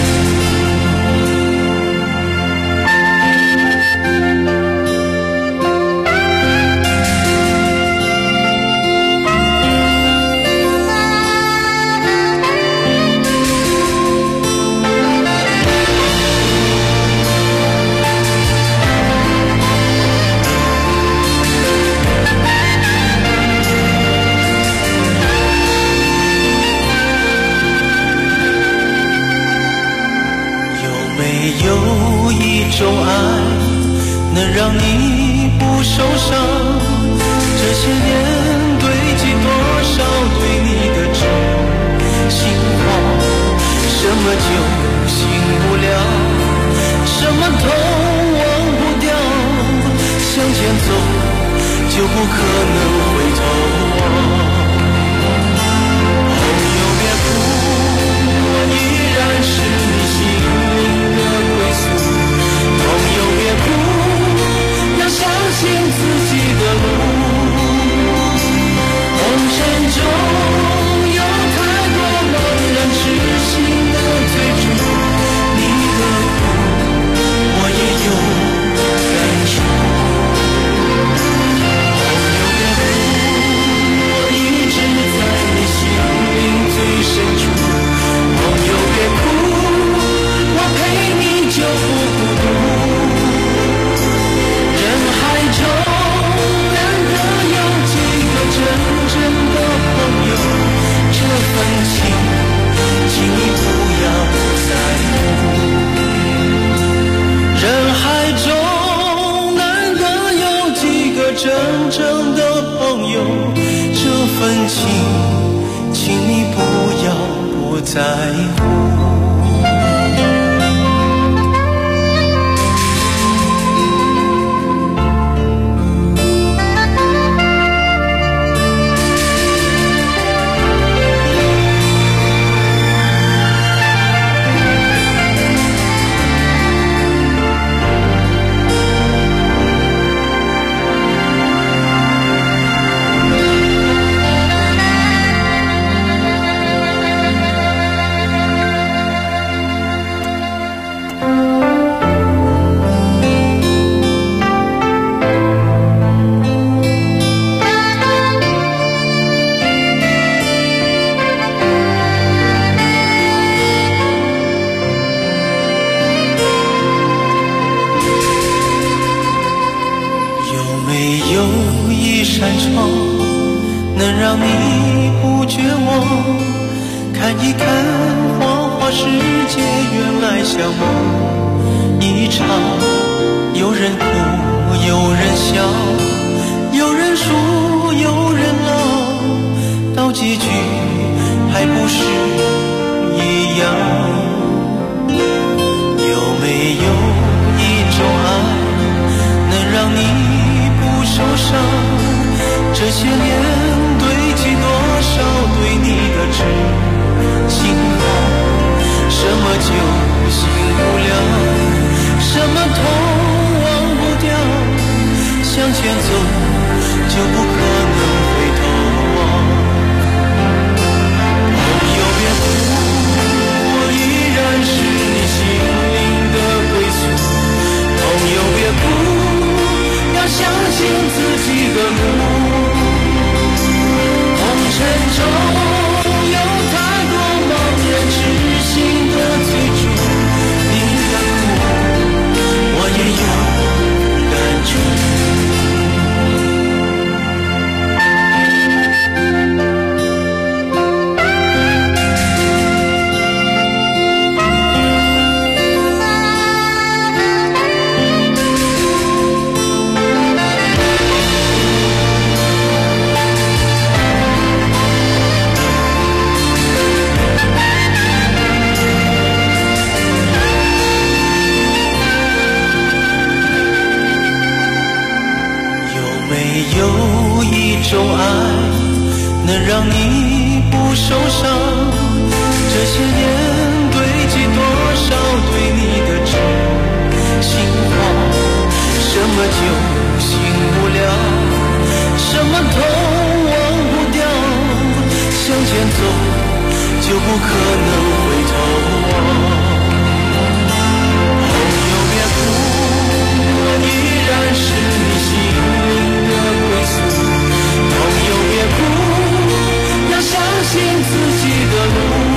J: 有一种爱能让你不受伤，这些年堆积多少对你的真心话，什么酒醒不了，什么痛忘不掉，向前走就不可能回头望。朋友别哭， 世界原来像梦一场，有人哭有人笑，有人输有人老，到结局还不是一样。有没有一种爱能让你不受伤？这些年堆积多少对你的痴心好，什么就醒不了，什么痛忘不掉，向前走就不可能回头望。朋友别哭，我依然是你心灵的归宿。朋友别哭，要相信自己的路。红尘中有太多茫然痴心的追逐，你的苦我也有感触。有一种爱能让你不受伤，这些年堆积多少对你的痴心慌，什么就醒不了，什么痛忘不掉，向前走就不可能回头望。朋友别哭，我依然是你心灵的归宿。朋友别哭，要相信自己的路。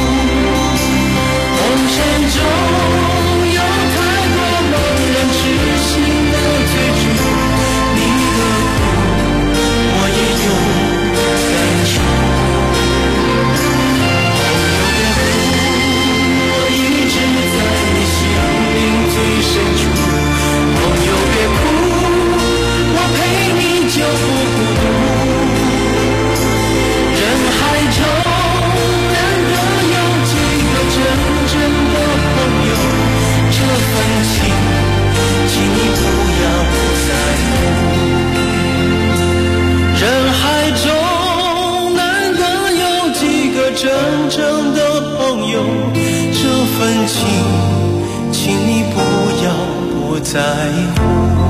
J: 红尘中有太多茫然痴心的追逐，你的苦我也有感触。朋友别哭，我一直在你心灵最深处。朋友别哭，我陪你就不孤独。人海中难得有几个真正的朋友，这份情请你不要不在乎。人海中难得有几个真正的朋友，这份情请你不要不在乎。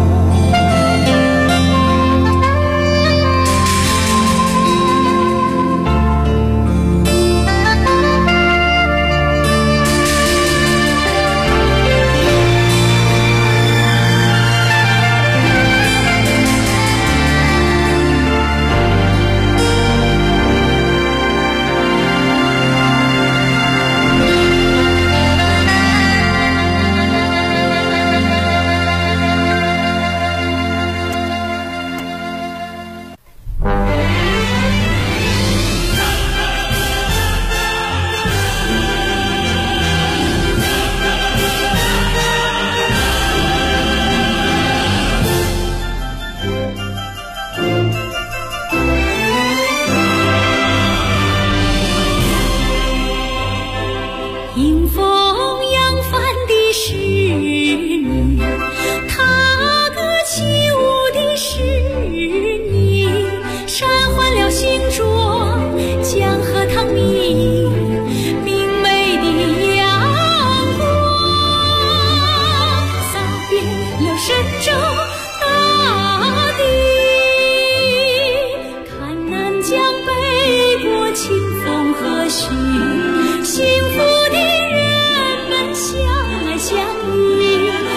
G: 幸福的人们相爱相依。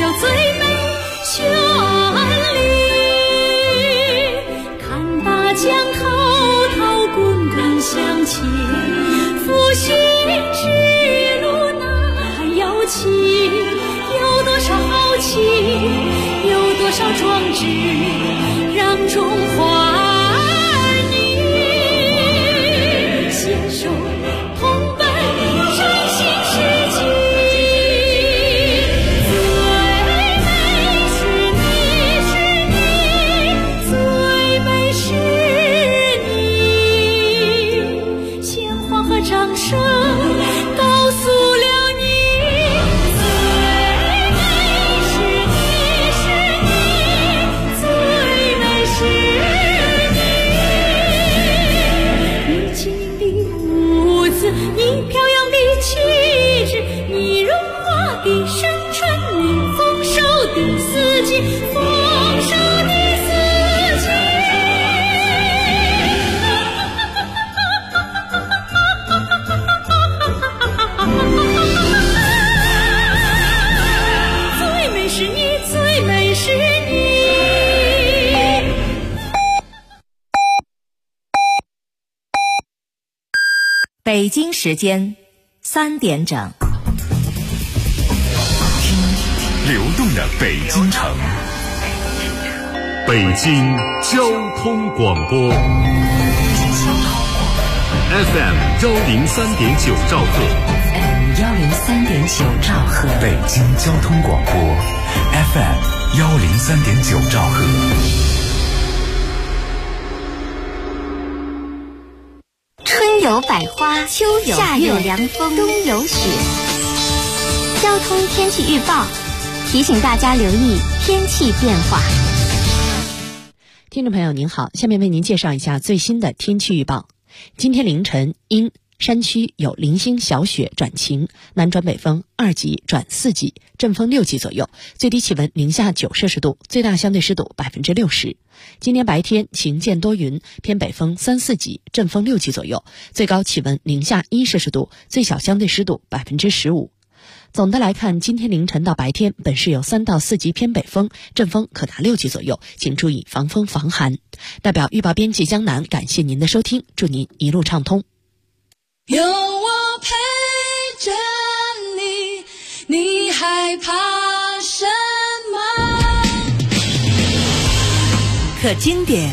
G: 有最美旋律。看大江滔滔滚滚向前，复兴之路那遥期，有多少豪情，有多少壮志，让中华儿女携手同奔振兴世纪。最美是你，是你，最美是你，鲜花和掌声告诉了你，最美是你，是你，最美是你。你晶莹的舞姿，你飘扬的气质，你荣华的生辰，你丰收的四季，丰收的四季。最美是你，最美是你。
A: 北京时间3点整，
C: 流动的北京城，北京交通广播 FM 103.9兆赫
A: ，FM 103.9兆赫，
C: 北京交通广播 FM 103.9兆赫。
D: 春有百花，秋有夏有凉风，冬有雪。交通天气预报提醒大家留意天气变化。
E: 听众朋友您好，下面为您介绍一下最新的天气预报。今天凌晨因山区有零星小雪转晴，南转北风2级转4级，阵风6级左右，最低气温零下9摄氏度，最大相对湿度60%。今天白天晴间多云，偏北风3、4级，阵风6级左右，最高气温零下1摄氏度，最小相对湿度15%。总的来看，今天凌晨到白天本市有3到4级偏北风，阵风可达6级左右，请注意防风防寒。代表预报编辑江南，感谢您的收听，祝您一路畅通。
G: 有我陪着你，你害怕什么？
A: 可经典，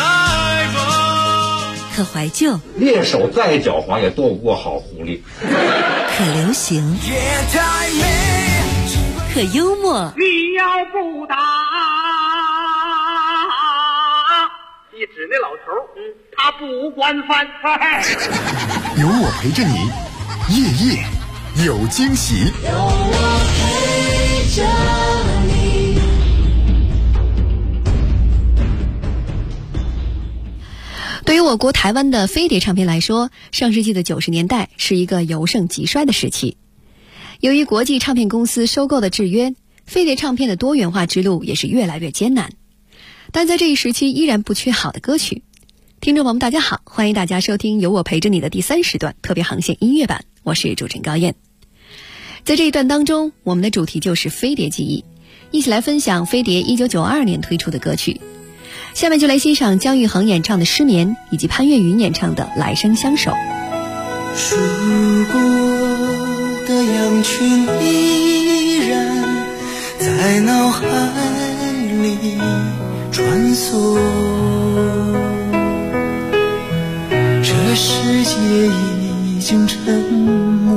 A: 可怀旧，
H: 猎手再狡猾也斗不过好狐狸。
A: 可流行，可幽默。
I: 你要不打，一指那老头，他不惯犯。
C: 有我陪着你，夜夜有惊喜。
G: 有我陪着你。
F: 对于我国台湾的飞碟唱片来说，上世纪的90年代是一个由盛及衰的时期。由于国际唱片公司收购的制约，飞碟唱片的多元化之路也是越来越艰难。但在这一时期依然不缺好的歌曲。听众朋友们大家好，欢迎大家收听由我陪着你的第3时段特别航线音乐版，我是主持人高燕。在这一段当中，我们的主题就是飞碟记忆，一起来分享飞碟1992年推出的歌曲。下面就来欣赏姜育恒演唱的《失眠》，以及潘越云演唱的《来生相守》。
K: 数过的羊群依然在脑海里穿梭，这世界已经沉默，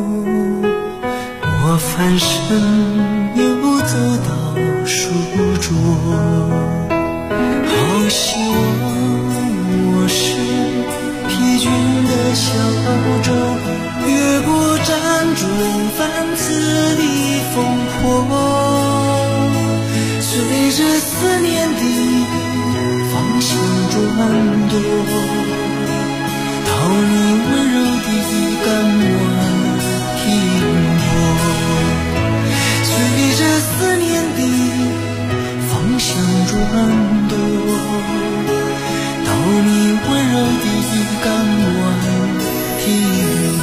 K: 我翻身又走到书桌，好希望我是疲倦的小舟，越过辗转反侧的风波，随着思念的方向转动，到你温柔的港湾停泊，随着思念的方向转动，到你温柔的港湾停泊。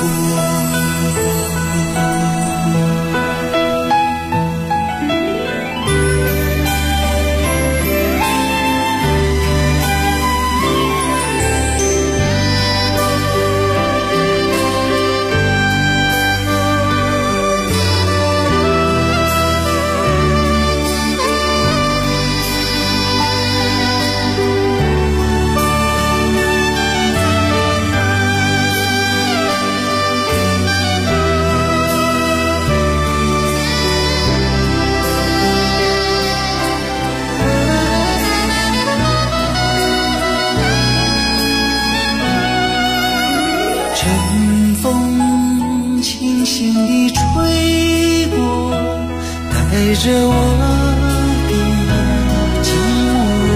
K: 陪着我的寂寞，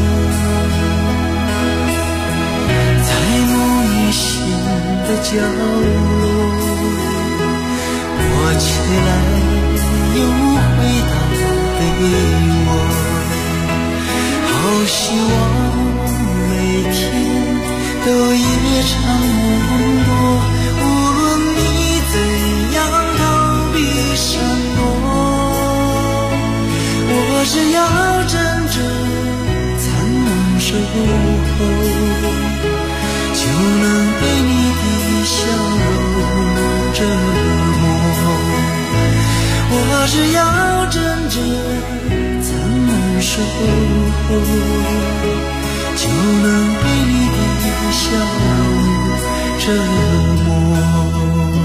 K: 在梦里心的角落，我起来又回到被窝，好希望每天都夜长梦多，无论你怎样逃避闪躲，我只要站着残梦守候，就能被你的笑容折磨，我只要站着残梦守候，就能被你的笑容折磨。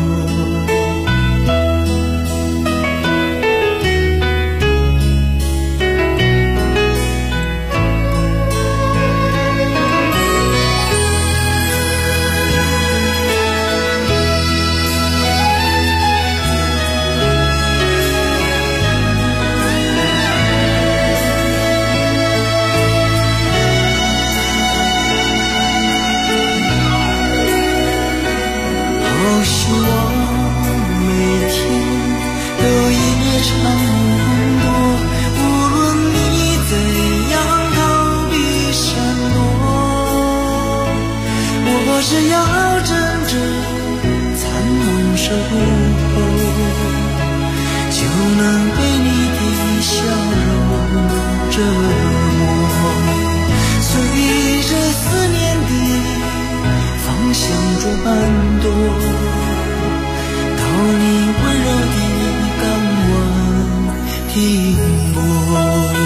K: 希望每天都夜长梦多，无论你怎样逃避闪躲，我只要站着残梦守候，就能被你的笑容折磨，随着思念的方向转动，到你温柔的港湾停泊。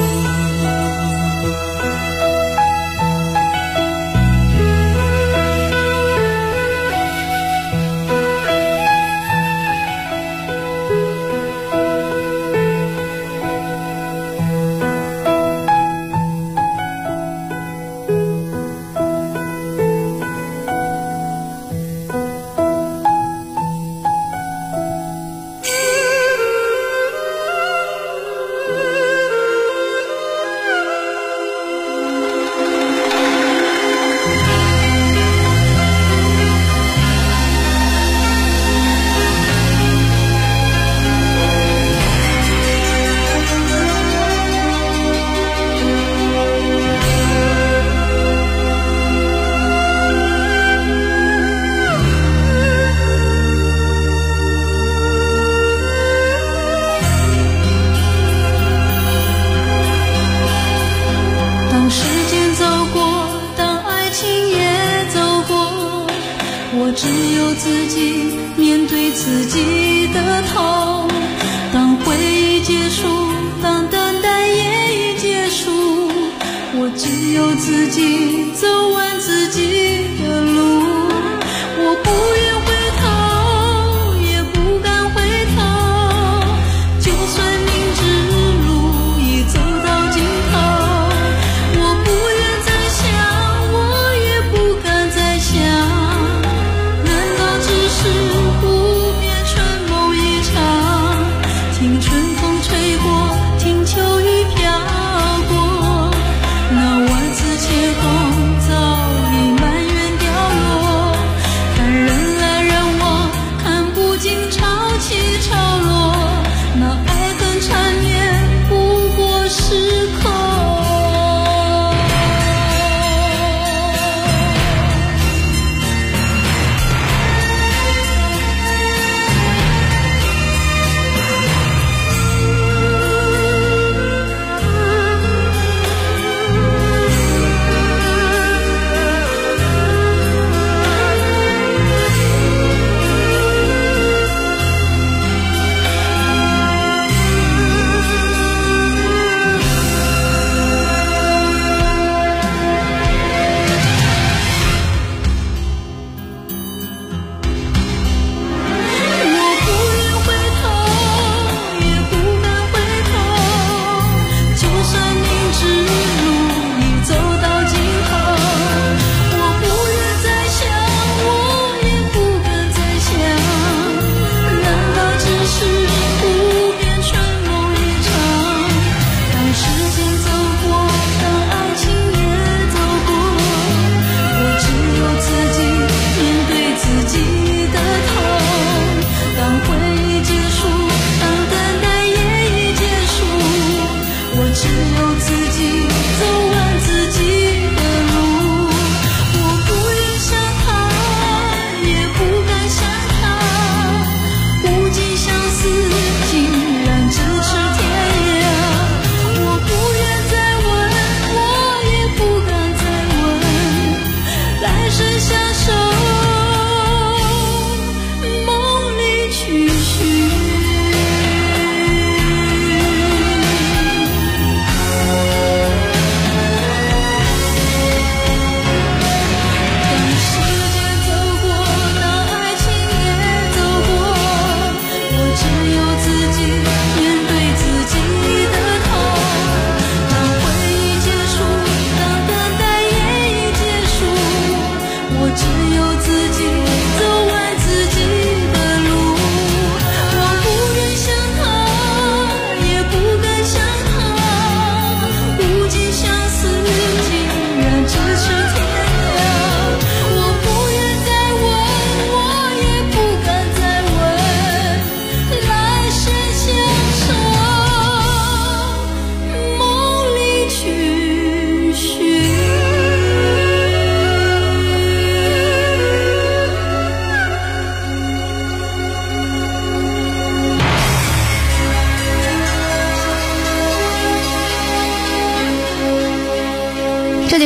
G: 当时间走过，当爱情也走过，我只有自己面对自己的痛。当回忆结束，当等待也已结束，我只有自己走完自己的路。我不愿回头，也不敢回头，就算明知路已走到尽头，我不愿再想，我也不敢再想，难道只是不眠春梦一场？听春风吹过，听秋雨飘过，那万紫千红早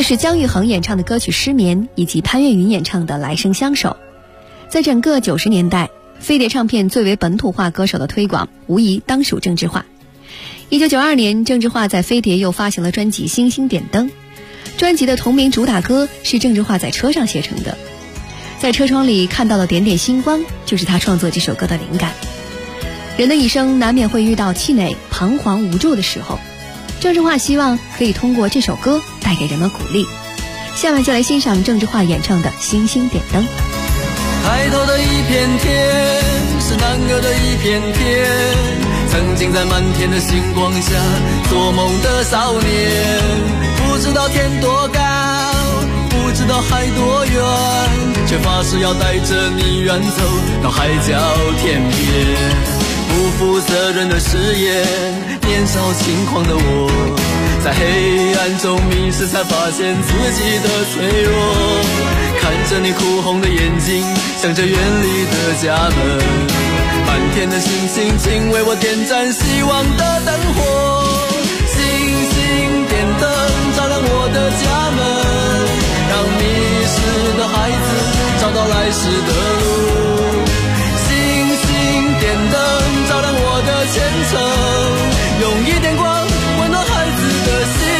F: 这是姜育恒演唱的歌曲《失眠》，以及潘越云演唱的《来生相守》。在整个90年代，飞碟唱片最为本土化歌手的推广，无疑当属郑智化。1992年，郑智化在飞碟又发行了专辑《星星点灯》，专辑的同名主打歌是郑智化在车上写成的。在车窗里看到了点点星光，就是他创作这首歌的灵感。人的一生难免会遇到气馁、彷徨无助的时候，郑智化希望可以通过这首歌带给人们鼓励。下面就来欣赏郑智化演唱的《星星点灯》。
K: 抬头的一片天，是难得的一片天，曾经在满天的星光下做梦的少年，不知道天多高，不知道海多远，却发誓要带着你远走到海角天边。不负责任的誓言，年少轻狂的我，在黑暗中迷失，才发现自己的脆弱。看着你哭红的眼睛，想着远离的家门，满天的星星，请为我点燃希望的灯火。星星点灯，照亮我的家门，让迷失的孩子找到来时的路。星星点灯，照亮我的前程，用一点光温暖孩子的心。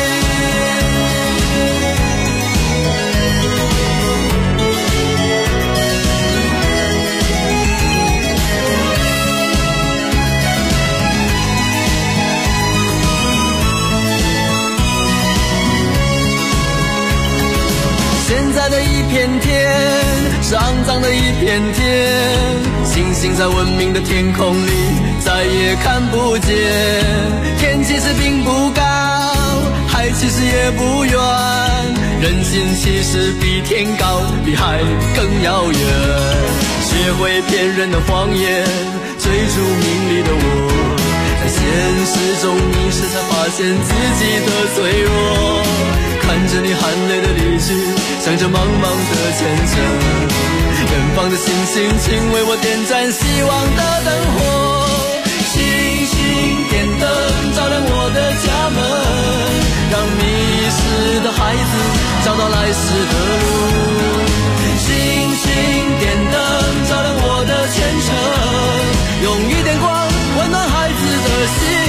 K: 现在的一片天是肮脏的一片天，星星在文明的天空里再也看不见。天其实并不高，海其实也不远，人心其实比天高，比海更遥远。学会骗人的谎言，追逐名利的我，在现实中迷失，才发现自己的脆弱。看着你含泪的离去，想着茫茫的前程，远方的星星，请为我点燃希望的灯火。星星点灯，照亮我的家门，让迷失的孩子找到来时的路。星星点灯，照亮我的前程，用一点光温暖孩子的心。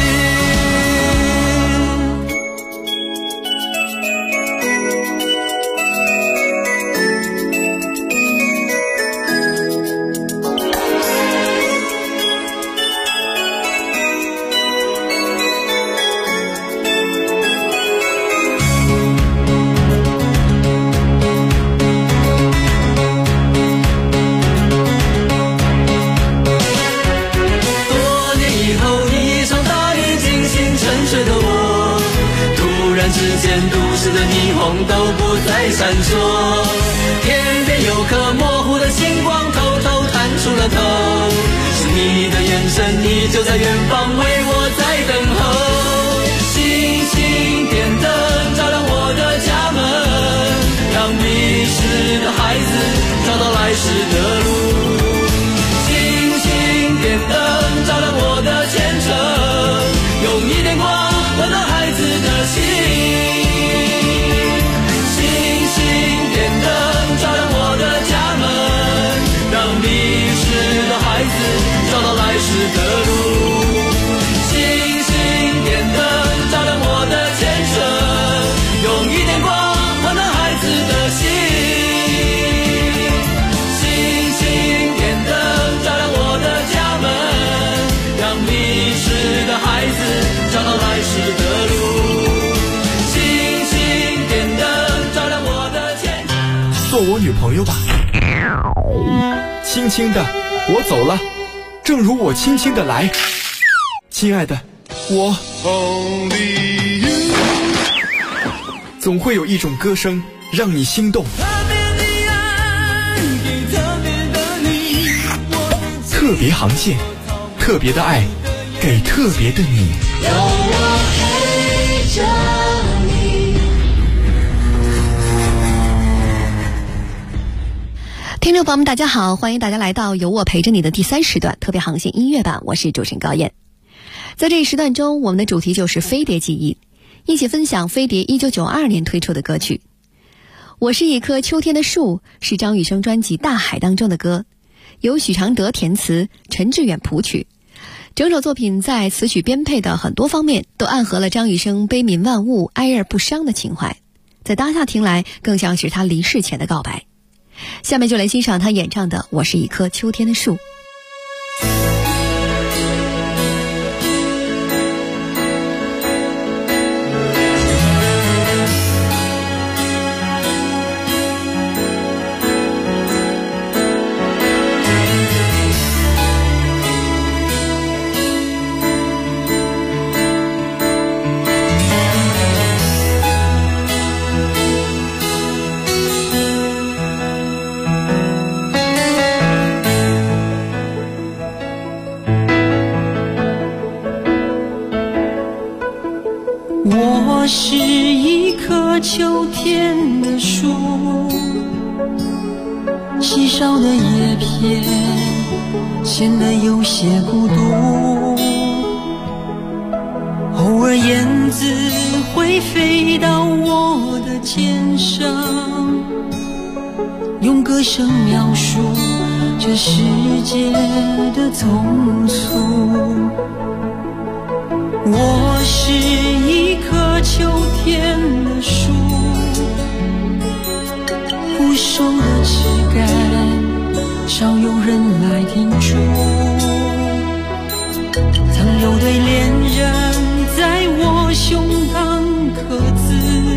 K: 都不再闪烁，天边有颗模糊的星光偷偷探出了头，是你的眼神依旧在远方为我在等候。星星点灯，照亮我的家门，让迷失的孩子找到来时的路。星星点灯，照亮我的前程，用一点光温暖孩子的心。找到来时的路，星星点灯，照亮我的前程，用一点光温暖孩子的心。星星点灯，照亮我的家门，让迷失的孩子找到来时的路。星星点灯，照亮我的前程。
U: 做我女朋友吧，轻轻的，我走了。正如我轻轻的来，亲爱的，我总会有一种歌声让你心动。特别航线，特别的爱，给特别的你。有我陪着你。
F: 听众朋友们大家好，欢迎大家来到有我陪着你的第3时段特别航线音乐版，我是主持人高燕。在这一时段中，我们的主题就是飞碟记忆。 一起分享飞碟1992年推出的歌曲。我是一棵秋天的树是张雨生专辑《大海》当中的歌，由许常德填词，陈志远谱曲。整首作品在词曲编配的很多方面都暗合了张雨生悲悯万物、哀而不伤的情怀，在当下听来更像是他离世前的告白。下面就来欣赏他演唱的《我是一棵秋天的树》。
B: 我是一棵秋天的树，稀少的叶片显得有些孤独，偶尔燕子会飞到我的肩上，用歌声描述这世界的匆促。我是一棵秋天的树，枯瘦的枝干少有人来停驻，曾有对恋人在我胸膛刻字，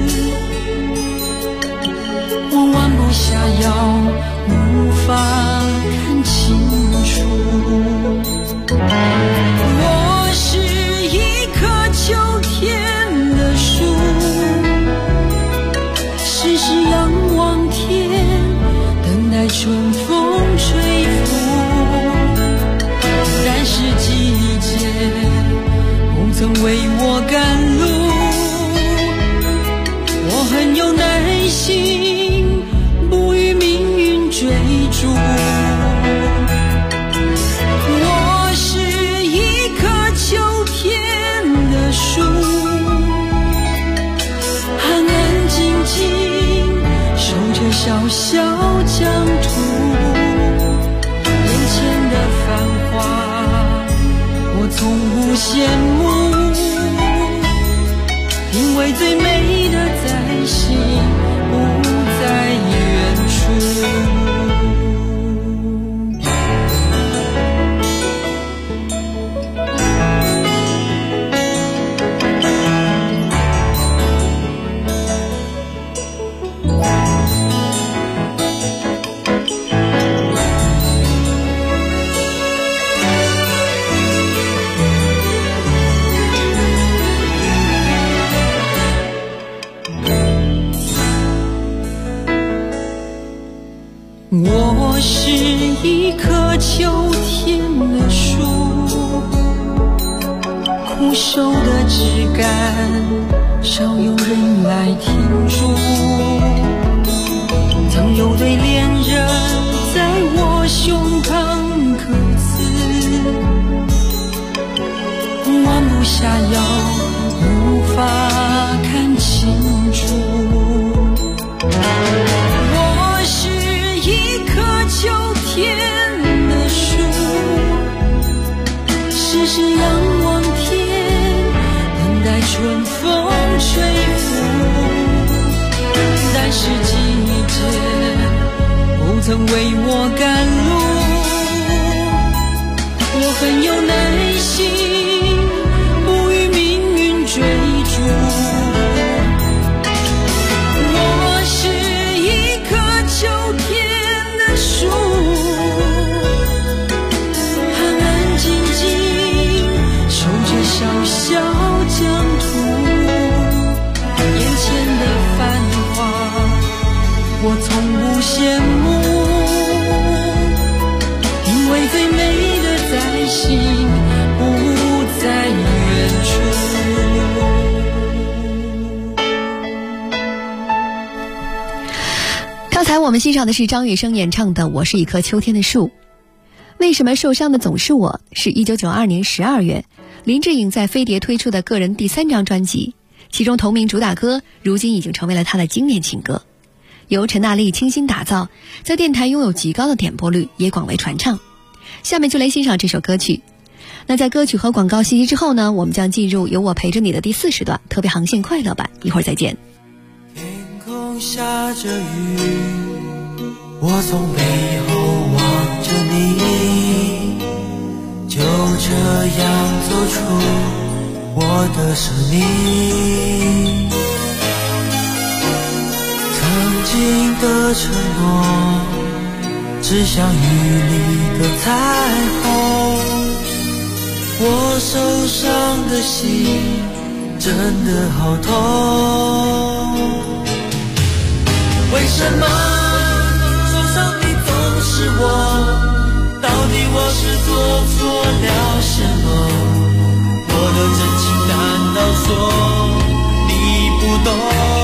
B: 我弯不下腰，无法看清楚。我是一棵秋天的树，时时仰望天，等待春风吹拂，但是季节不曾为我赶路，我很有耐心，不与命运追逐。我是一棵秋天的树，安安静静守着小小疆土，眼前的繁华我从不羡慕，因为最美的在心，不在远处。我是一棵秋天的树，枯瘦的枝干少有人来停驻，曾有对恋人在我胸膛刻字，弯不下腰，无法看清楚。我是一棵秋天的树，时时仰望天，等待春风吹拂，但是季节不曾为我赶路，我很有耐心，不与命运追逐。我是一棵秋天的树，安安静静守着小小疆土，眼前的繁华我从不羡慕，因为最美的在心，不在远处。
F: 刚才我们欣赏的是张雨生演唱的《我是一棵秋天的树》。为什么受伤的总是我？是1992年12月林志颖在飞碟推出的个人第3张专辑， 其中同名主打歌如今已经成为了他的经典情歌，由陈大力倾心打造，在电台拥有极高的点播率，也广为传唱。下面就来欣赏这首歌曲。那在歌曲和广告信息之后呢，我们将进入有我陪着你的第4时段特别航线快乐版，一会儿再见。
K: 天空下着雨，我从背后望着你，就这样走出我的生命。曾经的承诺，只像雨里的彩虹，我受伤的心真的好痛。为什么受伤的总是我？到底我是做错了什么？我的真情难道说你不懂？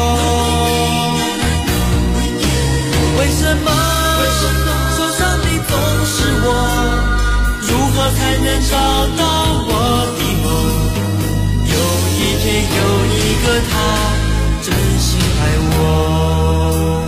K: 为什么受伤的总是我？如何才能找到我的梦？有一天有一个他真心爱我。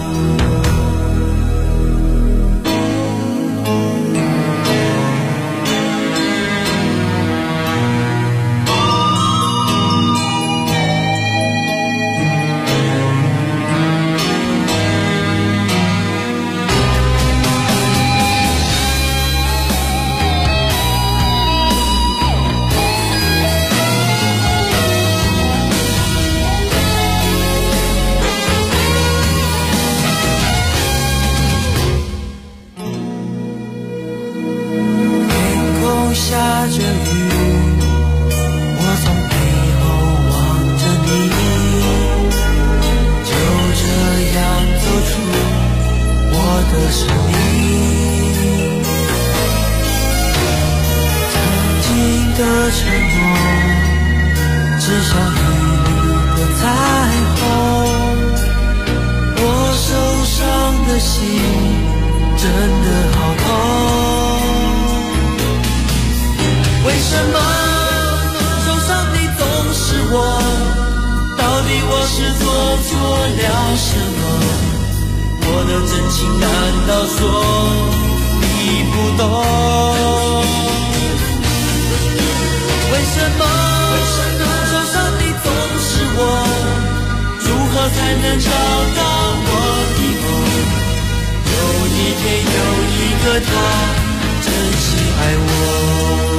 K: 下着雨，我从背后望着你，就这样走出我的生命。曾经的承诺，只像雨里的彩虹，我受伤的心真的好痛。为什么受伤的总是我？到底我是做错了什么？我的真情难道说你不懂？为什么受伤的总是我？如何才能找到我的梦？有一天有一个他真心爱我。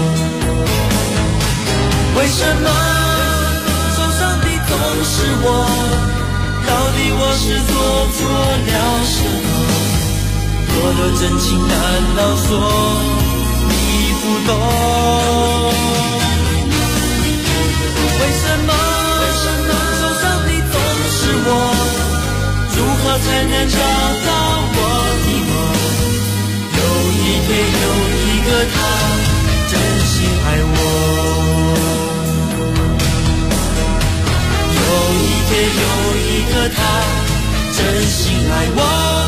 K: 为什么受伤的总是我？到底我是做错了什么？我的真情难道说你不懂？为什么受伤的总是我？如何才能找到我的梦？有一天有一个他真心爱我。有一天有一个他真心爱我。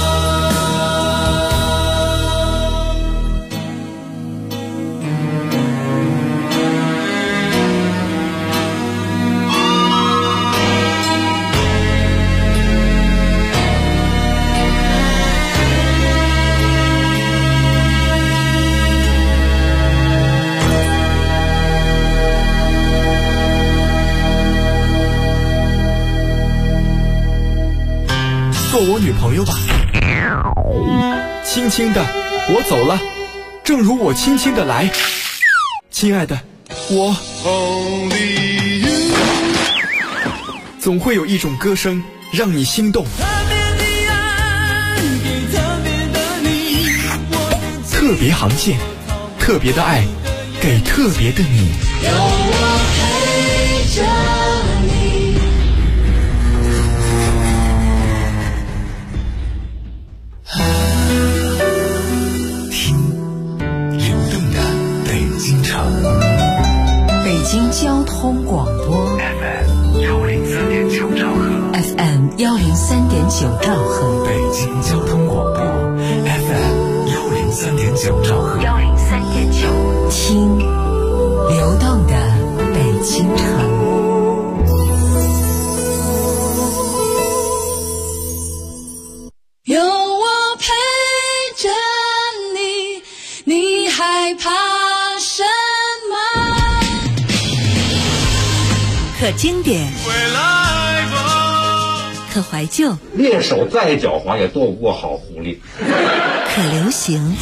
U: 做我女朋友吧，轻轻的我走了，正如我轻轻的来，亲爱的，我总会有一种歌声让你心动。特别航线，特别的爱，给特别的你。
G: 有我陪着你。
A: 北京交通广播
C: FM 103.9兆赫
A: FM 103.9兆赫，
C: 北京交通广播 FM 103.9兆赫
A: 103.9，听流动的北京城。 可经典，可怀旧，
H: 猎手再狡猾也斗不过好狐狸。
A: 可流行，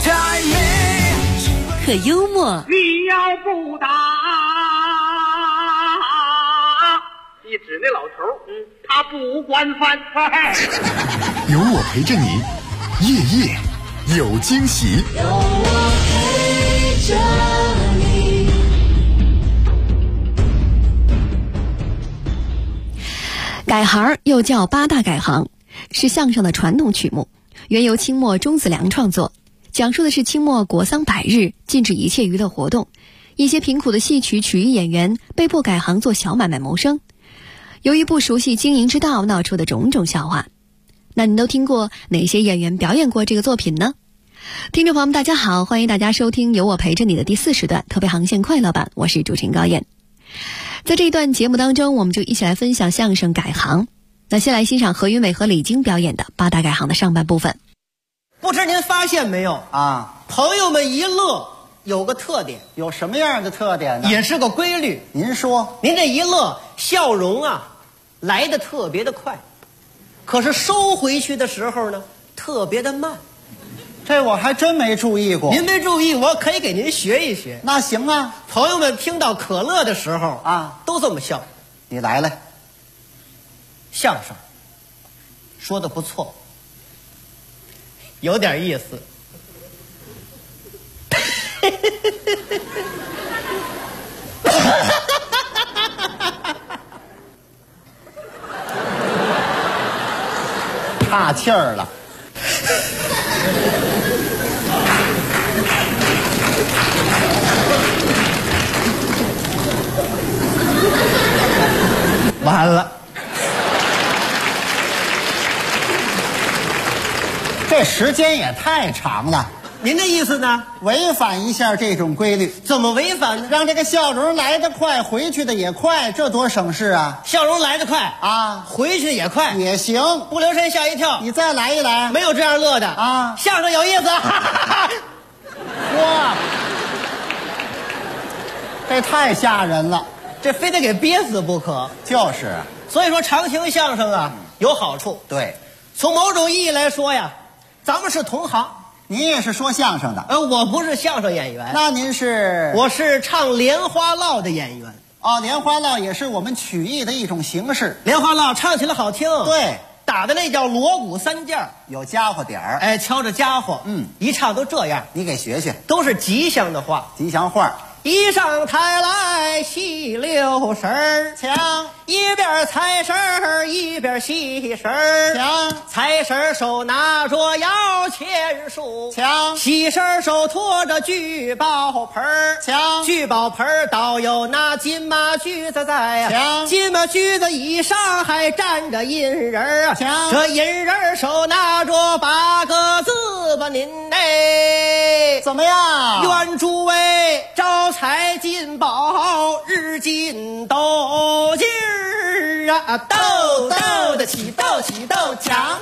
A: 可幽默。
I: 你要不打，一指那老头，他不惯犯。
U: 有我陪着你，夜夜有惊喜。
G: 有我陪着你。
F: 改行又叫八大改行，是相声的传统曲目，原由清末钟子良创作，讲述的是清末国丧百日，禁止一切娱乐活动，一些贫苦的戏曲曲艺演员被迫改行做小买卖谋生，由于不熟悉经营之道闹出的种种笑话。那你都听过哪些演员表演过这个作品呢？听众朋友们大家好，欢迎大家收听由我陪着你的第4时段特别航线快乐版，我是主持人高燕。在这一段节目当中，我们就一起来分享相声改行。那先来欣赏何云伟和李菁表演的八大改行的上半部分。
M: 不知您发现没有啊？朋友们一乐有个特点，
V: 有什么样的特点呢？
M: 也是个规律。
V: 您说，
M: 您这一乐，笑容啊来得特别的快，可是收回去的时候呢特别的慢。
V: 这我还真没注意过。
M: 您没注意，我可以给您学一学。
V: 那行啊，
M: 朋友们听到可乐的时候啊，都这么笑。
V: 你来了。
M: 相声说的不错，有点意思。
V: 岔气儿了。
M: 完了，
V: 这时间也太长了。
M: 您的意思呢？
V: 违反一下这种规律。
M: 怎么违反呢？
V: 让这个笑容来得快，回去的也快，这多省事啊！
M: 笑容来得快
V: 啊，
M: 回去也快
V: 也行，
M: 不留神吓一跳。
V: 你再来一来，
M: 没有这样乐的
V: 啊！
M: 相声有意思，哈哈哈！
V: 哇，这太吓人了，
M: 这非得给憋死不可。
V: 就是，
M: 所以说常听相声啊有好处。
V: 对，
M: 从某种意义来说呀，咱们是同行。
V: 您也是说相声的？
M: 我不是相声演员。
V: 那您是？
M: 我是唱莲花落的演员。
V: 哦，莲花落也是我们曲艺的一种形式。
M: 莲花落唱起来好听。
V: 对，
M: 打的那叫锣鼓三件，
V: 有家伙点儿。
M: 哎，敲着家伙，一唱都这样。
V: 你给学学，
M: 都是吉祥的话。
V: 吉祥话。
M: 一上台来戏溜神儿，
V: 强，
M: 一边财神儿一边喜神儿，
V: 强，
M: 财神儿手拿着摇钱树，
V: 强，
M: 喜神儿手托着聚宝盆儿，
V: 强，
M: 聚宝盆儿倒有那金马驹子在呀，
V: 强，
M: 金马驹子以上还站着银人儿啊，
V: 强，
M: 这银人儿手拿着8个字吧您哎，
V: 怎么样？
M: 愿诸位招财进宝，日进斗金儿啊，斗斗的起斗起斗强。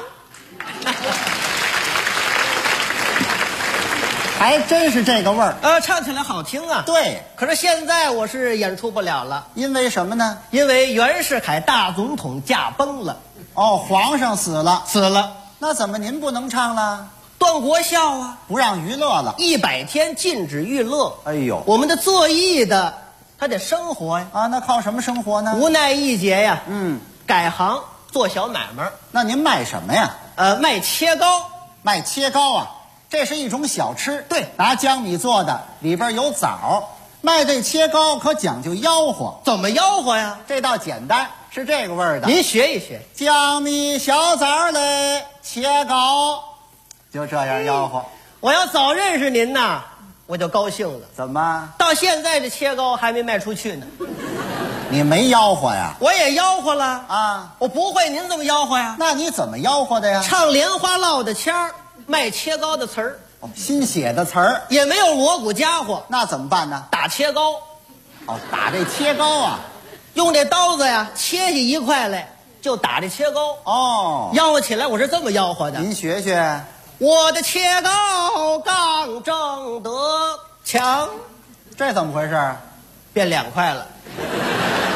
V: 还真是这个味儿。
M: 唱起来好听啊。
V: 对，
M: 可是现在我是演出不了了。
V: 因为什么呢？
M: 因为袁世凯大总统驾崩了。
V: 哦，皇上死了。
M: 死了。
V: 那怎么您不能唱了？
M: 断国孝啊，
V: 不让娱乐了
M: ，100天禁止娱乐。
V: 哎呦，
M: 我们的做艺的他得生活呀。
V: 啊，那靠什么生活呢？
M: 无奈一劫呀。改行做小买卖。
V: 那您卖什么呀？
M: 卖切糕。
V: 卖切糕啊，这是一种小吃。
M: 对，
V: 拿江米做的，里边有枣。卖这切糕可讲究吆喝。
M: 怎么吆喝呀？
V: 这倒简单，是这个味儿的。
M: 您学一学。
V: 江米小枣嘞，切糕。就这样吆喝。
M: 我要早认识您呐，我就高兴了。
V: 怎么？
M: 到现在这切糕还没卖出去呢。
V: 你没吆喝呀？
M: 我也吆喝了
V: 啊！
M: 我不会您这么吆喝呀。
V: 那你怎么吆喝的呀？
M: 唱莲花落的腔儿，卖切糕的词儿。
V: 新写的词儿，
M: 也没有锣鼓家伙，
V: 那怎么办呢？
M: 打切糕。
V: 哦，打这切糕啊，
M: 用这刀子呀切下一块来，就打这切糕。
V: 哦，
M: 吆喝起来我是这么吆喝的。
V: 您学学。
M: 我的切糕刚正得强，
V: 这怎么回事？
M: 变2块了。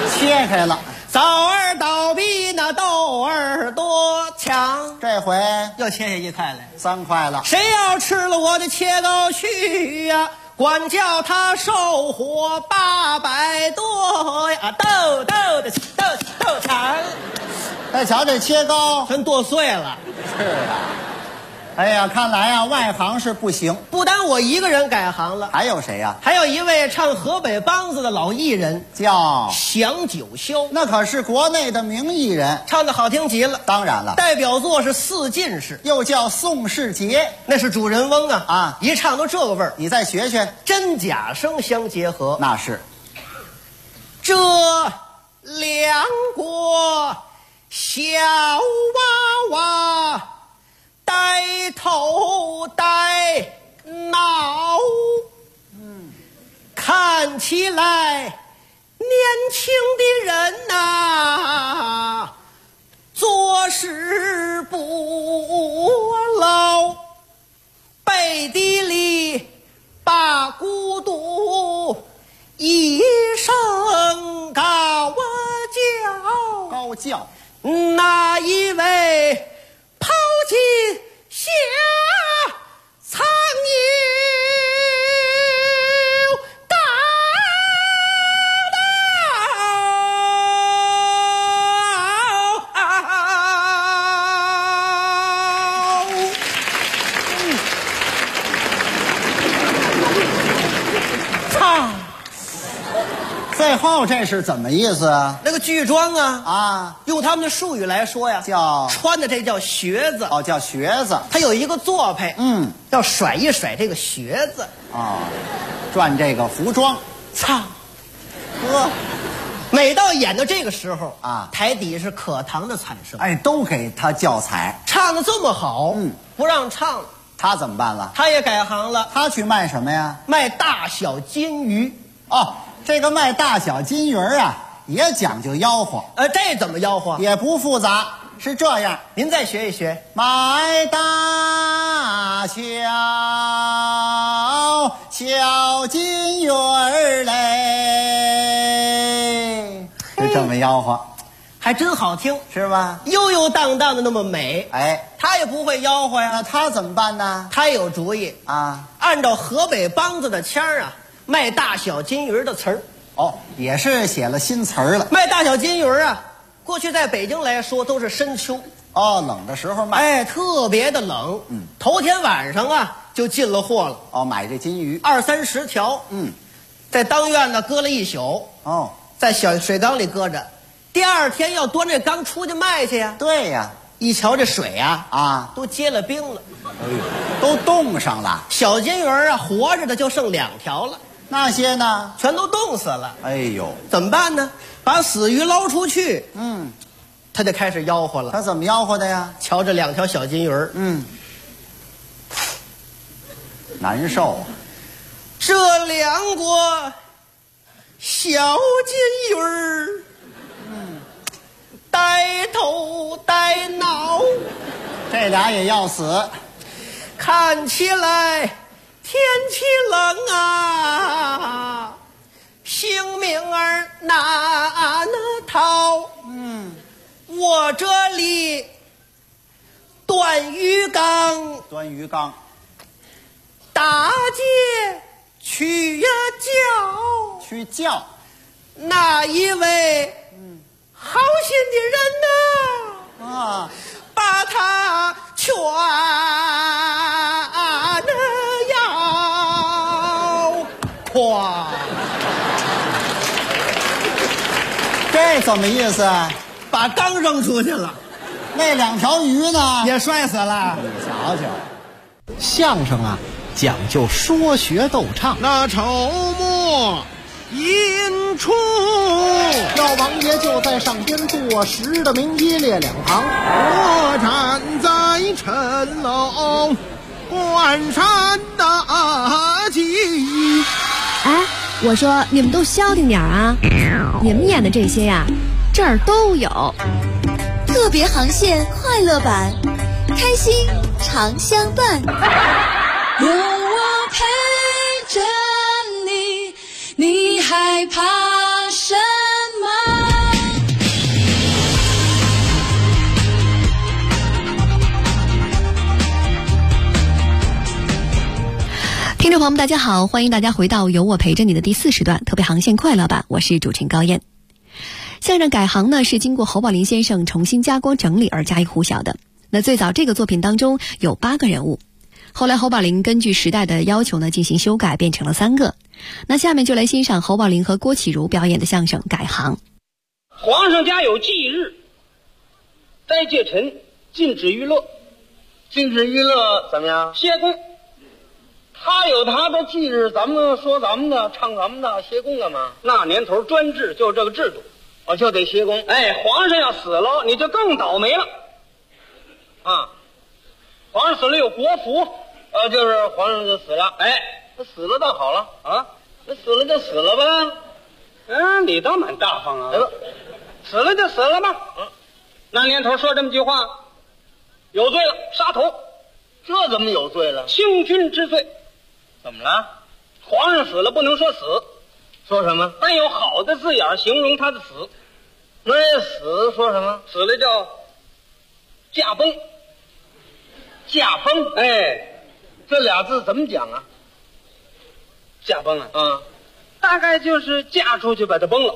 V: 切开了。
M: 枣儿倒比那豆儿多强，
V: 这回
M: 又切下1块来
V: ，3块了。
M: 谁要吃了我的切糕去呀，管教他受火800多呀，豆的豆强。
V: 再瞧这切糕
M: 全剁碎了。
V: 是啊。哎呀，看来啊，外行是不行。
M: 不单我一个人改行了，
V: 还有谁呀？
M: 还有一位唱河北梆子的老艺人，
V: 叫
M: 祥九霄，
V: 那可是国内的名艺人，
M: 唱的好听极了。
V: 当然了，
M: 代表作是《四进士》，
V: 又叫宋世杰，
M: 那是主人翁啊
V: 啊！
M: 一唱都这个味儿。
V: 你再学学，
M: 真假声相结合，
V: 那是。
M: 这两国小娃娃，呆头呆脑，看起来年轻的人呐，做事不牢，背地里把孤独一声高
V: 叫，
M: 那一位抛弃下苍牛高
V: 唱。最后这是怎么意思啊？
M: 那个剧装
V: 啊，
M: 用他们的术语来说呀，
V: 叫
M: 穿的这叫靴子。
V: 哦，叫靴子。
M: 它有一个做派，要甩一甩这个靴子
V: 啊，转这个服装。
M: 操，每到演到这个时候啊，台底是可堂的惨声。
V: 哎，都给他教材，
M: 唱的这么好，不让唱了，
V: 他怎么办了？
M: 他也改行了，
V: 他去卖什么呀？
M: 卖大小金鱼。
V: 哦。这个卖大小金鱼啊，也讲究吆喝。
M: 这怎么吆喝？
V: 也不复杂，是这样。
M: 您再学一学。
V: 卖大小金鱼嘞，是这么吆喝，
M: 还真好听，
V: 是吧？
M: 悠悠荡荡的那么美。
V: 哎，
M: 他也不会吆喝呀，
V: 那他怎么办呢？
M: 他有主意
V: 啊，
M: 按照河北梆子的腔儿啊。卖大小金鱼的词儿，
V: 哦，也是写了新词儿了。
M: 卖大小金鱼啊，过去在北京来说都是深秋，
V: 哦，冷的时候卖，
M: 哎，特别的冷。头天晚上啊就进了货了。
V: 哦，买这金鱼
M: 20、30条，在当院呢搁了一宿，
V: 哦，
M: 在小水缸里搁着，第二天要端这缸出去卖去呀。
V: 对呀，
M: 一瞧这水
V: 啊
M: 都结了冰了，
V: 哎呦，都冻上了。
M: 小金鱼啊，活着的就剩2条了。
V: 那些呢，
M: 全都冻死了。
V: 哎呦，
M: 怎么办呢？把死鱼捞出去。他就开始吆喝了。
V: 他怎么吆喝的呀？
M: 瞧这2条小金鱼
V: 难受啊。
M: 这2个小金鱼呆头呆脑，
V: 这俩也要死。
M: 看起来天气冷啊，性命儿难逃。我这里端鱼缸，大街去呀叫，那一位好心的人呐，把他劝要夸。
V: 这怎么意思啊？
M: 把缸扔出去了，
V: 那2条鱼呢？
M: 也摔死了。
V: 你瞧瞧，
L: 相声啊，讲究说学逗唱。
O: 那筹末引出，
L: 老王爷就在上边坐实的名一列2旁，
O: 我站在谌楼观山大景。
W: 哎，我说你们都消停点啊！你们演的这些呀，这儿都有。
X: 特别航线快乐版，开心常相伴。
B: 有我陪着你，你害怕什么？
F: 众朋友们，大家好，欢迎大家回到有我陪着你的第4时段特别航线快乐版，我是主持人高燕。相声改行呢是经过侯宝林先生重新加工整理而加以呼晓的。那最早这个作品当中有8个人物，后来侯宝林根据时代的要求呢进行修改，变成了3个。那下面就来欣赏侯宝林和郭启儒表演的相声《改行》。
N: 皇上家有忌日，斋戒臣，禁止娱乐。
I: 禁止娱乐怎么样？
N: 歇工。
I: 他有他的忌日，咱们说咱们的，唱咱们的，歇工干嘛？
N: 那年头专制，就这个制度，
I: 我就得歇工。
N: 哎，皇上要死了，你就更倒霉了。啊，
I: 皇上死了有国服，就是皇上就死了。
N: 哎，
I: 他死了倒好了
N: 啊，
I: 那死了就死了吧。
N: 你倒蛮大方啊。死了就死了吧。那年头说这么句话，有罪了，杀头。
I: 这怎么有罪了？
N: 清君之罪。
I: 怎么了？
N: 皇上死了不能说死，
I: 说什么？
N: 但有好的字眼形容他的死。
I: 那死说什么？
N: 死了叫驾崩。
I: 驾崩？
N: 哎，
I: 这俩字怎么讲啊？
N: 驾崩啊？大概就是嫁出去把他崩了。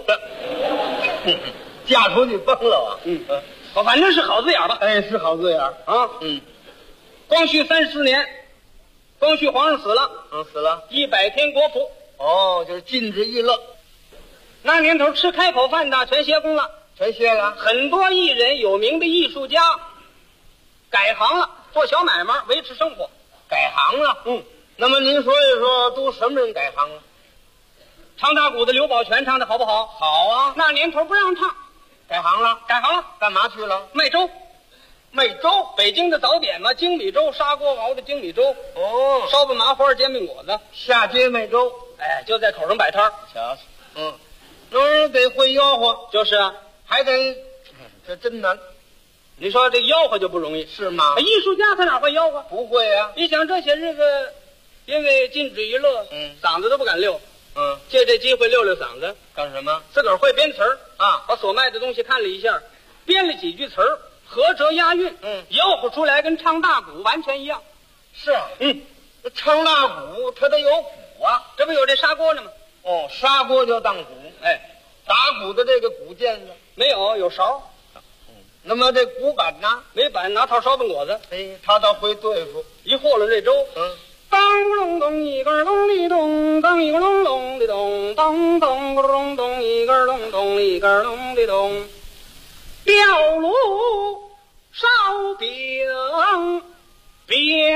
I: 嫁出去崩了啊？
N: 反正是好字眼吧。
I: 哎，是好字眼啊。
N: 光绪34年，光绪皇上死了。
I: 死了。
N: 100天国服。
I: 就是禁止娱乐。
N: 那年头吃开口饭的全歇工了。
I: 全歇了。
N: 很多艺人、有名的艺术家改行了，做小买卖维持生活。
I: 改行了。那么您说一说，都什么人改行了？
N: 唱大鼓的刘宝全唱的好不好？
I: 好啊。
N: 那年头不让唱，
I: 改行了。
N: 改行了，
I: 干嘛去了？
N: 卖粥。
I: 卖粥，
N: 北京的早点嘛，精米粥，砂锅熬的精米粥。烧饼麻花，煎饼果子，
I: 下街卖粥。
N: 哎，就在口上摆摊。
I: 瞧瞧。那得会吆喝。
N: 就是啊，
I: 还得，这真难。
N: 你说这吆喝就不容易，
I: 是吗？
N: 艺术家他哪会吆喝？
I: 不会啊。
N: 你想这些日子，因为禁止娱乐，嗓子都不敢溜。借这机会溜溜嗓子。
I: 干什么？
N: 自个儿会编词儿
I: 啊，
N: 把所卖的东西看了一下，编了几句词儿。合辙押韵，吆喝出来跟唱大鼓完全一样。
I: 是啊，唱大鼓它得有鼓啊，
N: 这不有这砂锅呢吗？
I: 砂锅就当鼓。
N: 哎，
I: 打鼓的这个鼓键子
N: 没有，有勺。
I: 那么这鼓板呢？
N: 没板，拿套烧饼果子。
I: 哎，他倒会对付。
N: 一和了这粥，当咕隆咚一根隆哩咚，当一个隆隆的咚，当当咕隆咚一根隆咚一根隆的咚。吊炉烧饼边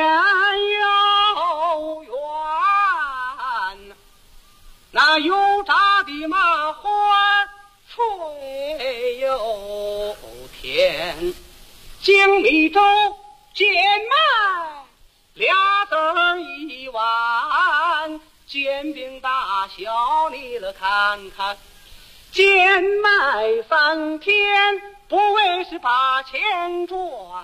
N: 又圆，那油炸的麻花脆又甜，精米粥贱卖2子1碗，煎饼大小你了看看，贱卖3天。不为是把钱赚，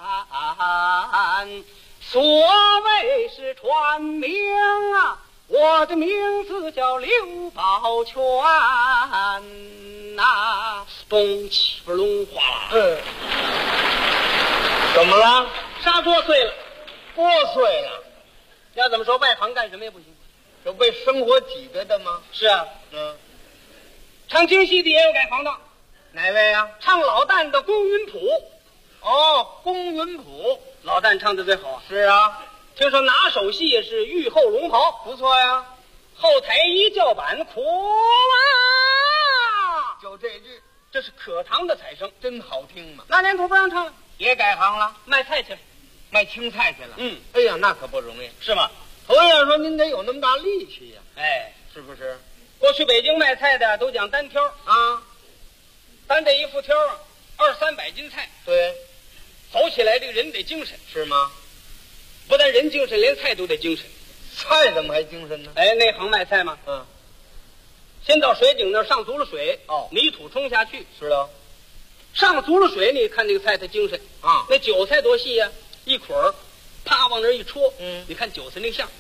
N: 所谓是传名啊！我的名字叫刘宝全呐，咚起不隆哗啦。
I: 怎么了？
N: 砂锅碎了，
I: 锅碎了。
N: 要怎么说外行干什么也不行，
I: 这为生活挤兑的吗？
N: 是啊，唱京戏的也有改行的。
I: 哪位啊？
N: 唱老旦的龚云普。
I: 龚云普，
N: 老旦唱的最好。
I: 是啊，
N: 听说拿手戏是玉后龙袍，
I: 不错呀。
N: 后台一叫板，苦啊！
I: 就这句，
N: 这是可堂的彩声，
I: 真好听嘛。
N: 那年头不让唱了，
I: 也改行了，
N: 卖菜去了，
I: 卖青菜去了。
N: 哎
I: 呀，那可不容易，
N: 是吗？
I: 头一样说您得有那么大力气呀。
N: 哎，
I: 是不是？
N: 过去北京卖菜的都讲单挑
I: 啊。
N: 单这一副挑啊，200-300斤菜，
I: 对，
N: 走起来这个人得精神，
I: 是吗？
N: 不但人精神，连菜都得精神。
I: 菜怎么还精神呢？
N: 哎，内行卖菜嘛，先到水井那儿上足了水，泥土冲下去，
I: 是的，
N: 上足了水，你看这个菜它精神
I: 啊。
N: 那韭菜多细呀，一捆儿，啪往那儿一戳，你看韭菜那像，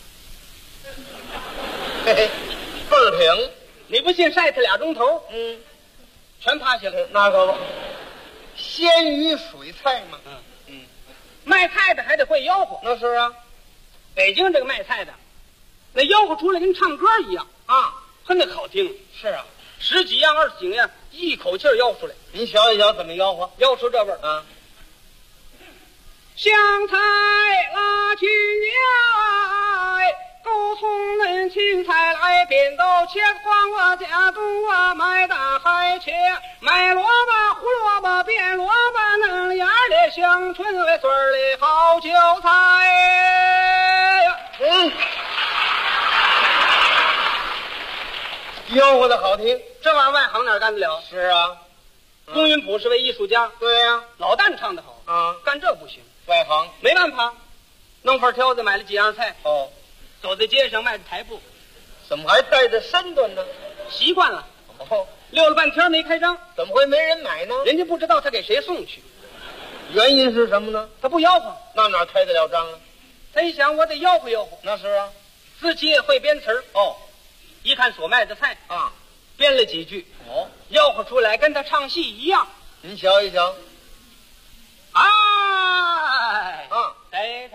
I: 嘿嘿，倍儿挺。
N: 你不信，晒它2钟头，全趴下了。
I: 那可不，鲜鱼水菜嘛。
N: 卖菜的还得会吆喝。
I: 那是啊，
N: 北京这个卖菜的， 那吆喝出来跟唱歌一样
I: 啊，
N: 很那好听。
I: 是啊
N: ，10几样20几样，一口气儿吆出来。
I: 您瞧一瞧怎么吆喝？
N: 吆出这味儿
I: 啊！
N: 香菜拉青芽，勾葱嫩青菜来扁豆，茄子黄瓜加冬瓜，买大海茄，买萝卜胡萝卜变萝卜，嫩芽的香椿味穗儿的好韭菜呀。
I: 吆喝的好听，
N: 这玩意儿外行哪干得了？
I: 是啊，
N: 龚云普是位艺术家，
I: 对呀，
N: 老旦唱得好
I: 啊，
N: 干这不行，
I: 外行
N: 没办法，弄份挑子买了几样菜，
I: 哦，
N: 走在街上迈着台步，
I: 怎么还带着身段呢？
N: 习惯了，
I: 哦，
N: 溜了半天没开张，
I: 怎么会没人买呢？
N: 人家不知道他给谁送去，
I: 原因是什么呢？
N: 他不吆喝，
I: 那哪开得了张啊？
N: 他一想，我得吆喝吆喝，
I: 那是啊，
N: 自己也会编词儿
I: 哦。
N: 一看所卖的菜
I: 啊，
N: 编了几句
I: 哦，
N: 吆喝出来跟他唱戏一样。
I: 您瞧一瞧，
N: 哎，
I: 啊，
N: 忒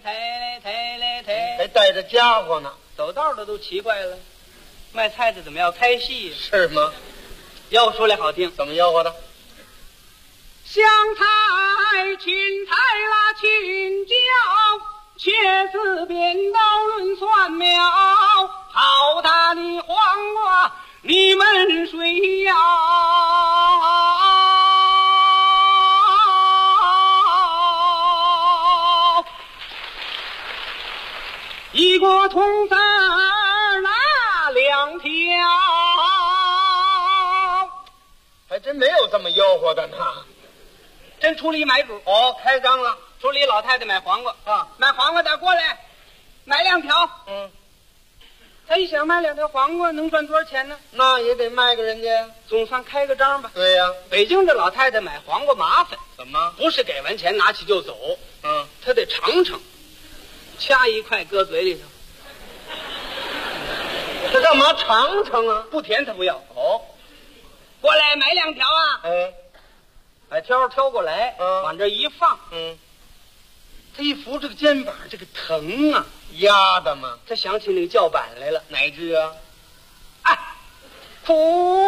I: 还带着家伙呢，
N: 走道的都奇怪了，卖菜的怎么要开戏呀？
I: 是吗？
N: 吆出来好听，
I: 怎么吆喝的？
N: 香菜、芹菜啦，青椒。茄子扁豆论蒜苗，好大的黄瓜你们谁要？一锅铜子那2条，
I: 还真没有这么吆喝的呢。
N: 真出了一买主
I: 哦，开张了。
N: 出了一老太太买黄瓜
I: 啊，
N: 买黄瓜的过来，买2条。他一想买2条黄瓜能赚多少钱呢？
I: 那也得卖给人家，
N: 总算开个张吧。
I: 对呀，
N: 北京这老太太买黄瓜麻烦，
I: 怎么？
N: 不是给完钱拿起就走，她得尝尝，掐一块搁嘴里头。
I: 这干嘛尝尝啊？
N: 不甜她不要。
I: 哦，
N: 过来买2条啊！
I: 哎，
N: 把挑过来，往这一放，他一扶这个肩膀，这个疼啊，
I: 压的嘛。
N: 他想起那个叫板来了，
I: 哪句啊？
N: 哎，苦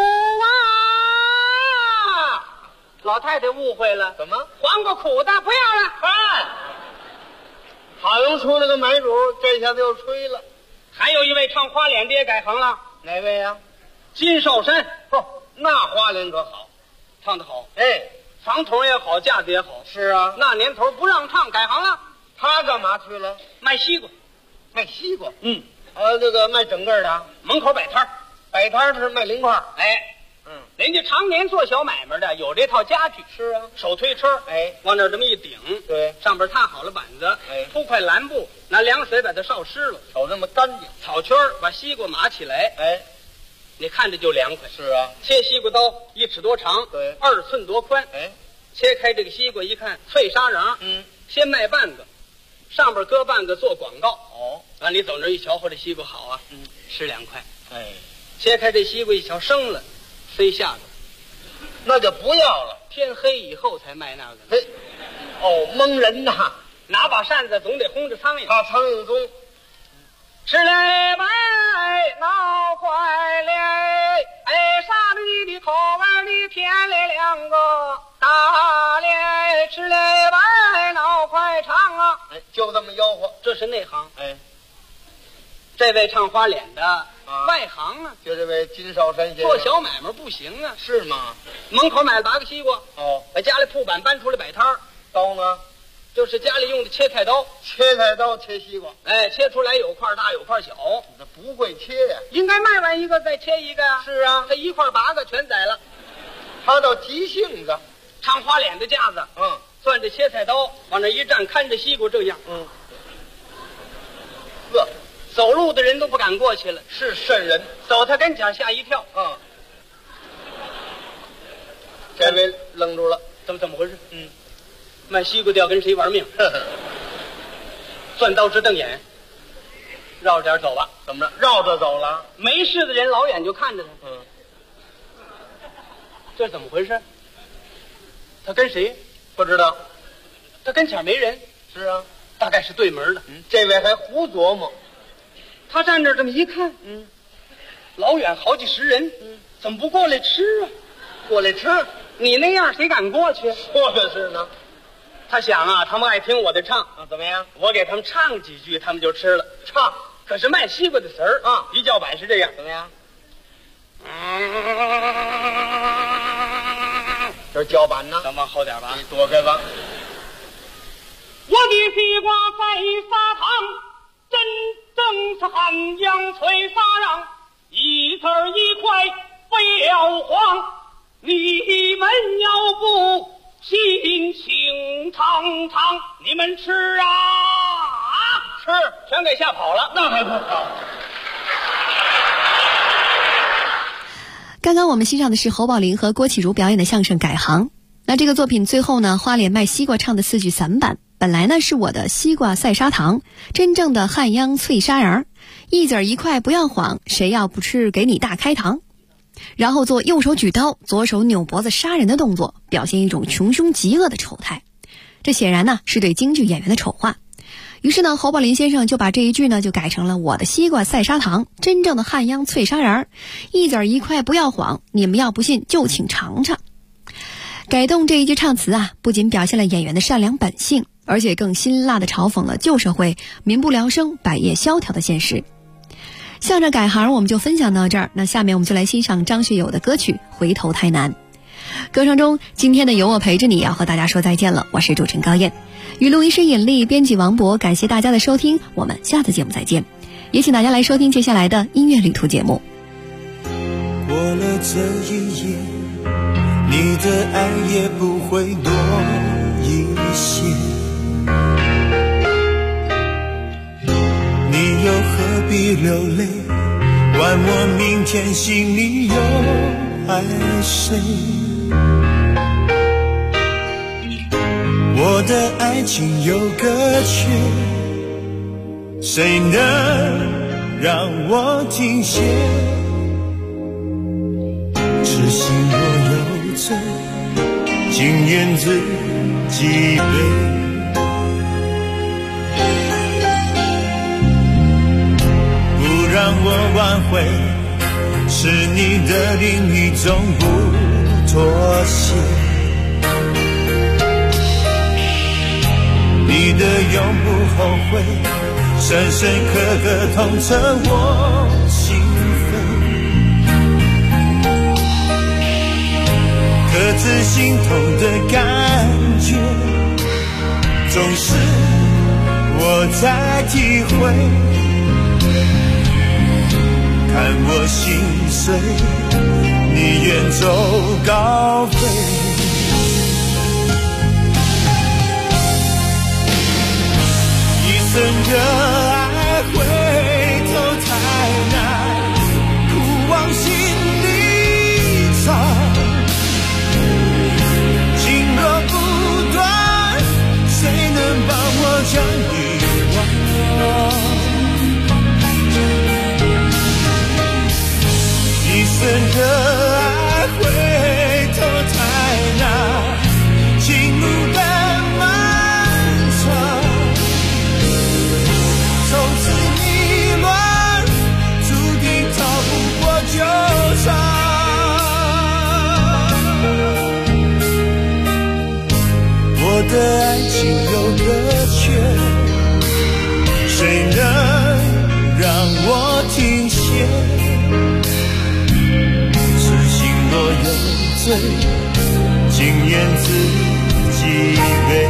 N: 啊！老太太误会了，
I: 怎么？
N: 黄瓜苦的不要了。
I: 哎，好像出了个买主，这下子又吹了。
N: 还有一位唱花脸的也改行了，
I: 哪位呀？
N: 金少山。
I: 那花脸可好，
N: 唱得好。
I: 哎。
N: 房筒也好，架子也好。
I: 是啊，
N: 那年头不让唱，改行了。
I: 他干嘛去了？
N: 卖西瓜。
I: 卖西瓜？这个卖整个的，
N: 门口摆摊，
I: 摆摊是卖零块。
N: 哎，人家常年做小买卖的，有这套家具。
I: 是啊，
N: 手推车，
I: 哎，
N: 往那这么一顶，
I: 对，
N: 上边踏好了板子，
I: 哎，
N: 铺块蓝布，拿凉水把它烧湿了，
I: 手那么干净。
N: 草圈把西瓜码起来，
I: 哎。
N: 你看着就凉快。
I: 是啊，
N: 切西瓜刀1尺多长，
I: 对
N: ，2寸多宽。
I: 哎，
N: 切开这个西瓜一看，脆沙瓤。先卖半个，上边搁半个做广告。
I: 哦，
N: 完你走那一瞧，这西瓜好啊，吃2块。
I: 哎，
N: 切开这西瓜一瞧，生了，塞下头，
I: 那就不要了。
N: 天黑以后才卖那个。
I: 嘿，哦，蒙人呐！
N: 拿把扇子总得轰着苍蝇，
I: 怕苍蝇踪。
N: 吃来买闹坏了，哎，啥的你的口味你添了2个大嘞，吃来买闹快唱啊！
I: 哎，就这么吆喝，
N: 这是内行。
I: 哎，
N: 这位唱花脸的外行啊，
I: 就这位金少山先生
N: 做小买卖不行啊。
I: 是吗？
N: 门口买了8个西瓜，
I: 哦，
N: 把家里铺板搬出来摆摊儿。
I: 刀呢？
N: 就是家里用的切菜刀，
I: 切菜刀切西瓜，
N: 哎，切出来有块大有块小，
I: 那不会切呀。
N: 应该卖完一个再切一个呀。
I: 是啊，
N: 他1块8个全宰了，
I: 他倒急性子。
N: 唱花脸的架子，攥着切菜刀往那一站，看着西瓜这样，走路的人都不敢过去了，
I: 是瘆人。
N: 走他跟前吓一跳，
I: 这位愣住了，
N: 怎么回事？卖西瓜的要跟谁玩命？攥刀直瞪眼，绕着点走吧。
I: 怎么着？绕着走了？
N: 没事的人老远就看着他。这怎么回事？他跟谁？
I: 不知道。
N: 他跟前没人。
I: 是啊，
N: 大概是对门的。
I: 这位还胡琢磨。
N: 他站这儿这么一看，老远好几十人，怎么不过来吃啊？
I: 过来吃，
N: 你那样谁敢过去？
I: 说的是呢。
N: 他想啊，他们爱听我的唱
I: 啊，怎么样？
N: 我给他们唱几句，他们就吃了。
I: 唱，
N: 可是卖西瓜的词儿
I: 啊，
N: 一叫板是这样，
I: 怎么样？这是叫板呢，
N: 咱往后点吧，
I: 你躲开吧。
N: 我的西瓜在砂糖，真正是汉阳脆沙瓤，一字一块不要慌，你们要不信请尝尝，你们吃啊！
I: 吃，
N: 全给吓跑了，
I: 那还不好。
F: 刚刚我们欣赏的是侯宝林和郭启儒表演的相声《改行》。那这个作品最后呢，花脸卖西瓜唱的4句散版，本来呢是我的西瓜赛砂糖，真正的汉阳脆沙瓤，一子一块不要晃，谁要不吃给你大开膛。然后做右手举刀，左手扭脖子杀人的动作，表现一种穷凶极恶的丑态。这显然呢是对京剧演员的丑化。于是呢，侯宝林先生就把这一句呢就改成了我的西瓜赛砂糖，真正的汉阳脆沙瓤，一子一块不要晃，你们要不信就请尝尝。改动这一句唱词啊，不仅表现了演员的善良本性，而且更辛辣地嘲讽了旧社会民不聊生、百业萧条的现实。向着改行我们就分享到这儿，那下面我们就来欣赏张学友的歌曲《回头太难》。歌声中，今天的有我陪着你要和大家说再见了，我是主持人高燕，与录音师尹丽，编辑王博，感谢大家的收听，我们下次节目再见。也请大家来收听接下来的音乐旅途节目。
J: 过了这一夜，你的爱也不会多一些，你又何必流泪，管我明天心里有爱谁。我的爱情有个缺，谁能让我停歇？痴心若有罪，情愿自己背。不让我挽回，是你的另一种不妥协。你的永不后悔，深深刻刻痛彻我心扉。各自心痛的感觉，总是我在体会。看我心碎，你远走高飞。一生热爱回头太难，苦往心里藏。情若不断，谁能帮我将遗忘？一生热爱回头太难，情路的漫长，从此迷乱，注定逃不过纠缠。我的爱情有个缺，谁能让我停歇？若有罪，情愿自己背。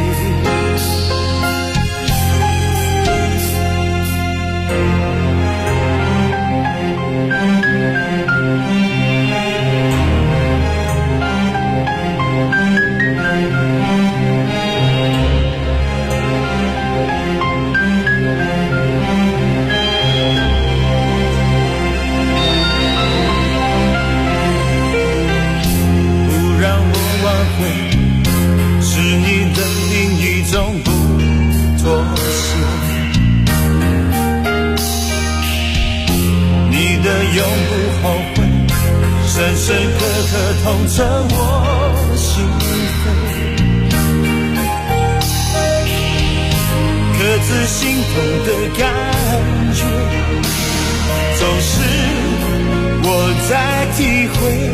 J: 是你的另一种不妥协，你的永不后悔，深深刻刻痛彻我心扉。各自心痛的感觉， 总是我在体会，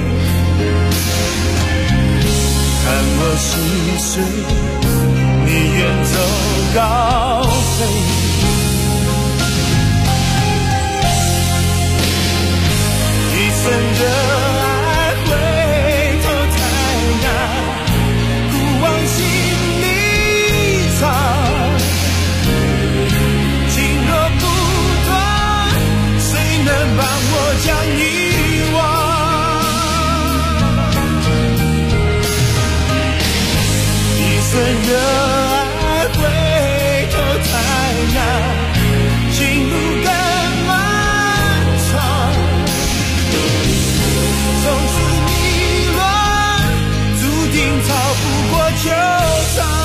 J: 看我心碎，你远走高飞。一生热爱回头看那古往心里藏，情若不断，谁能帮我将遗忘？一生热爱回头看那情路更漫长，从此迷乱，注定逃不过球场。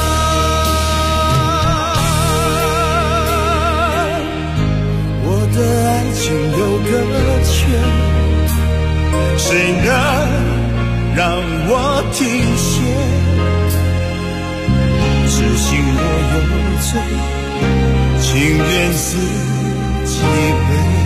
J: 我的爱情有个缺，谁能让我停歇？痴心若有罪，情愿自己背。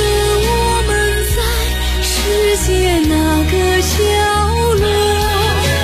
G: 世界那个角落。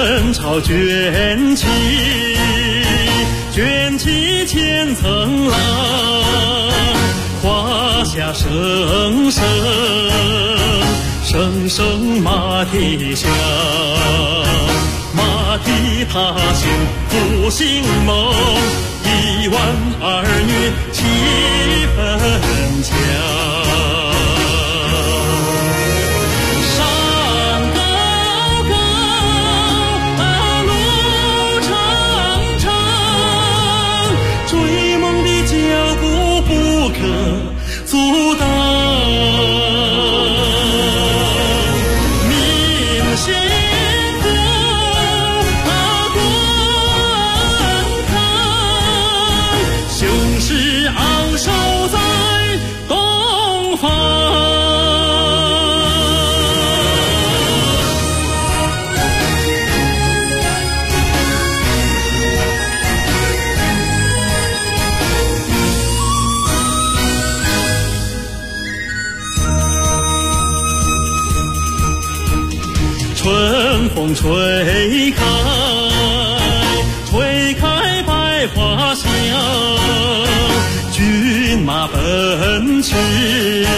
P: 人潮卷起，卷起千层浪，华夏声声，声声马蹄响，马蹄踏响复兴梦，1万儿女气氛强。阻挡，明先锋观看，雄狮昂首在东方。春风吹开，吹开百花香，骏马奔驰。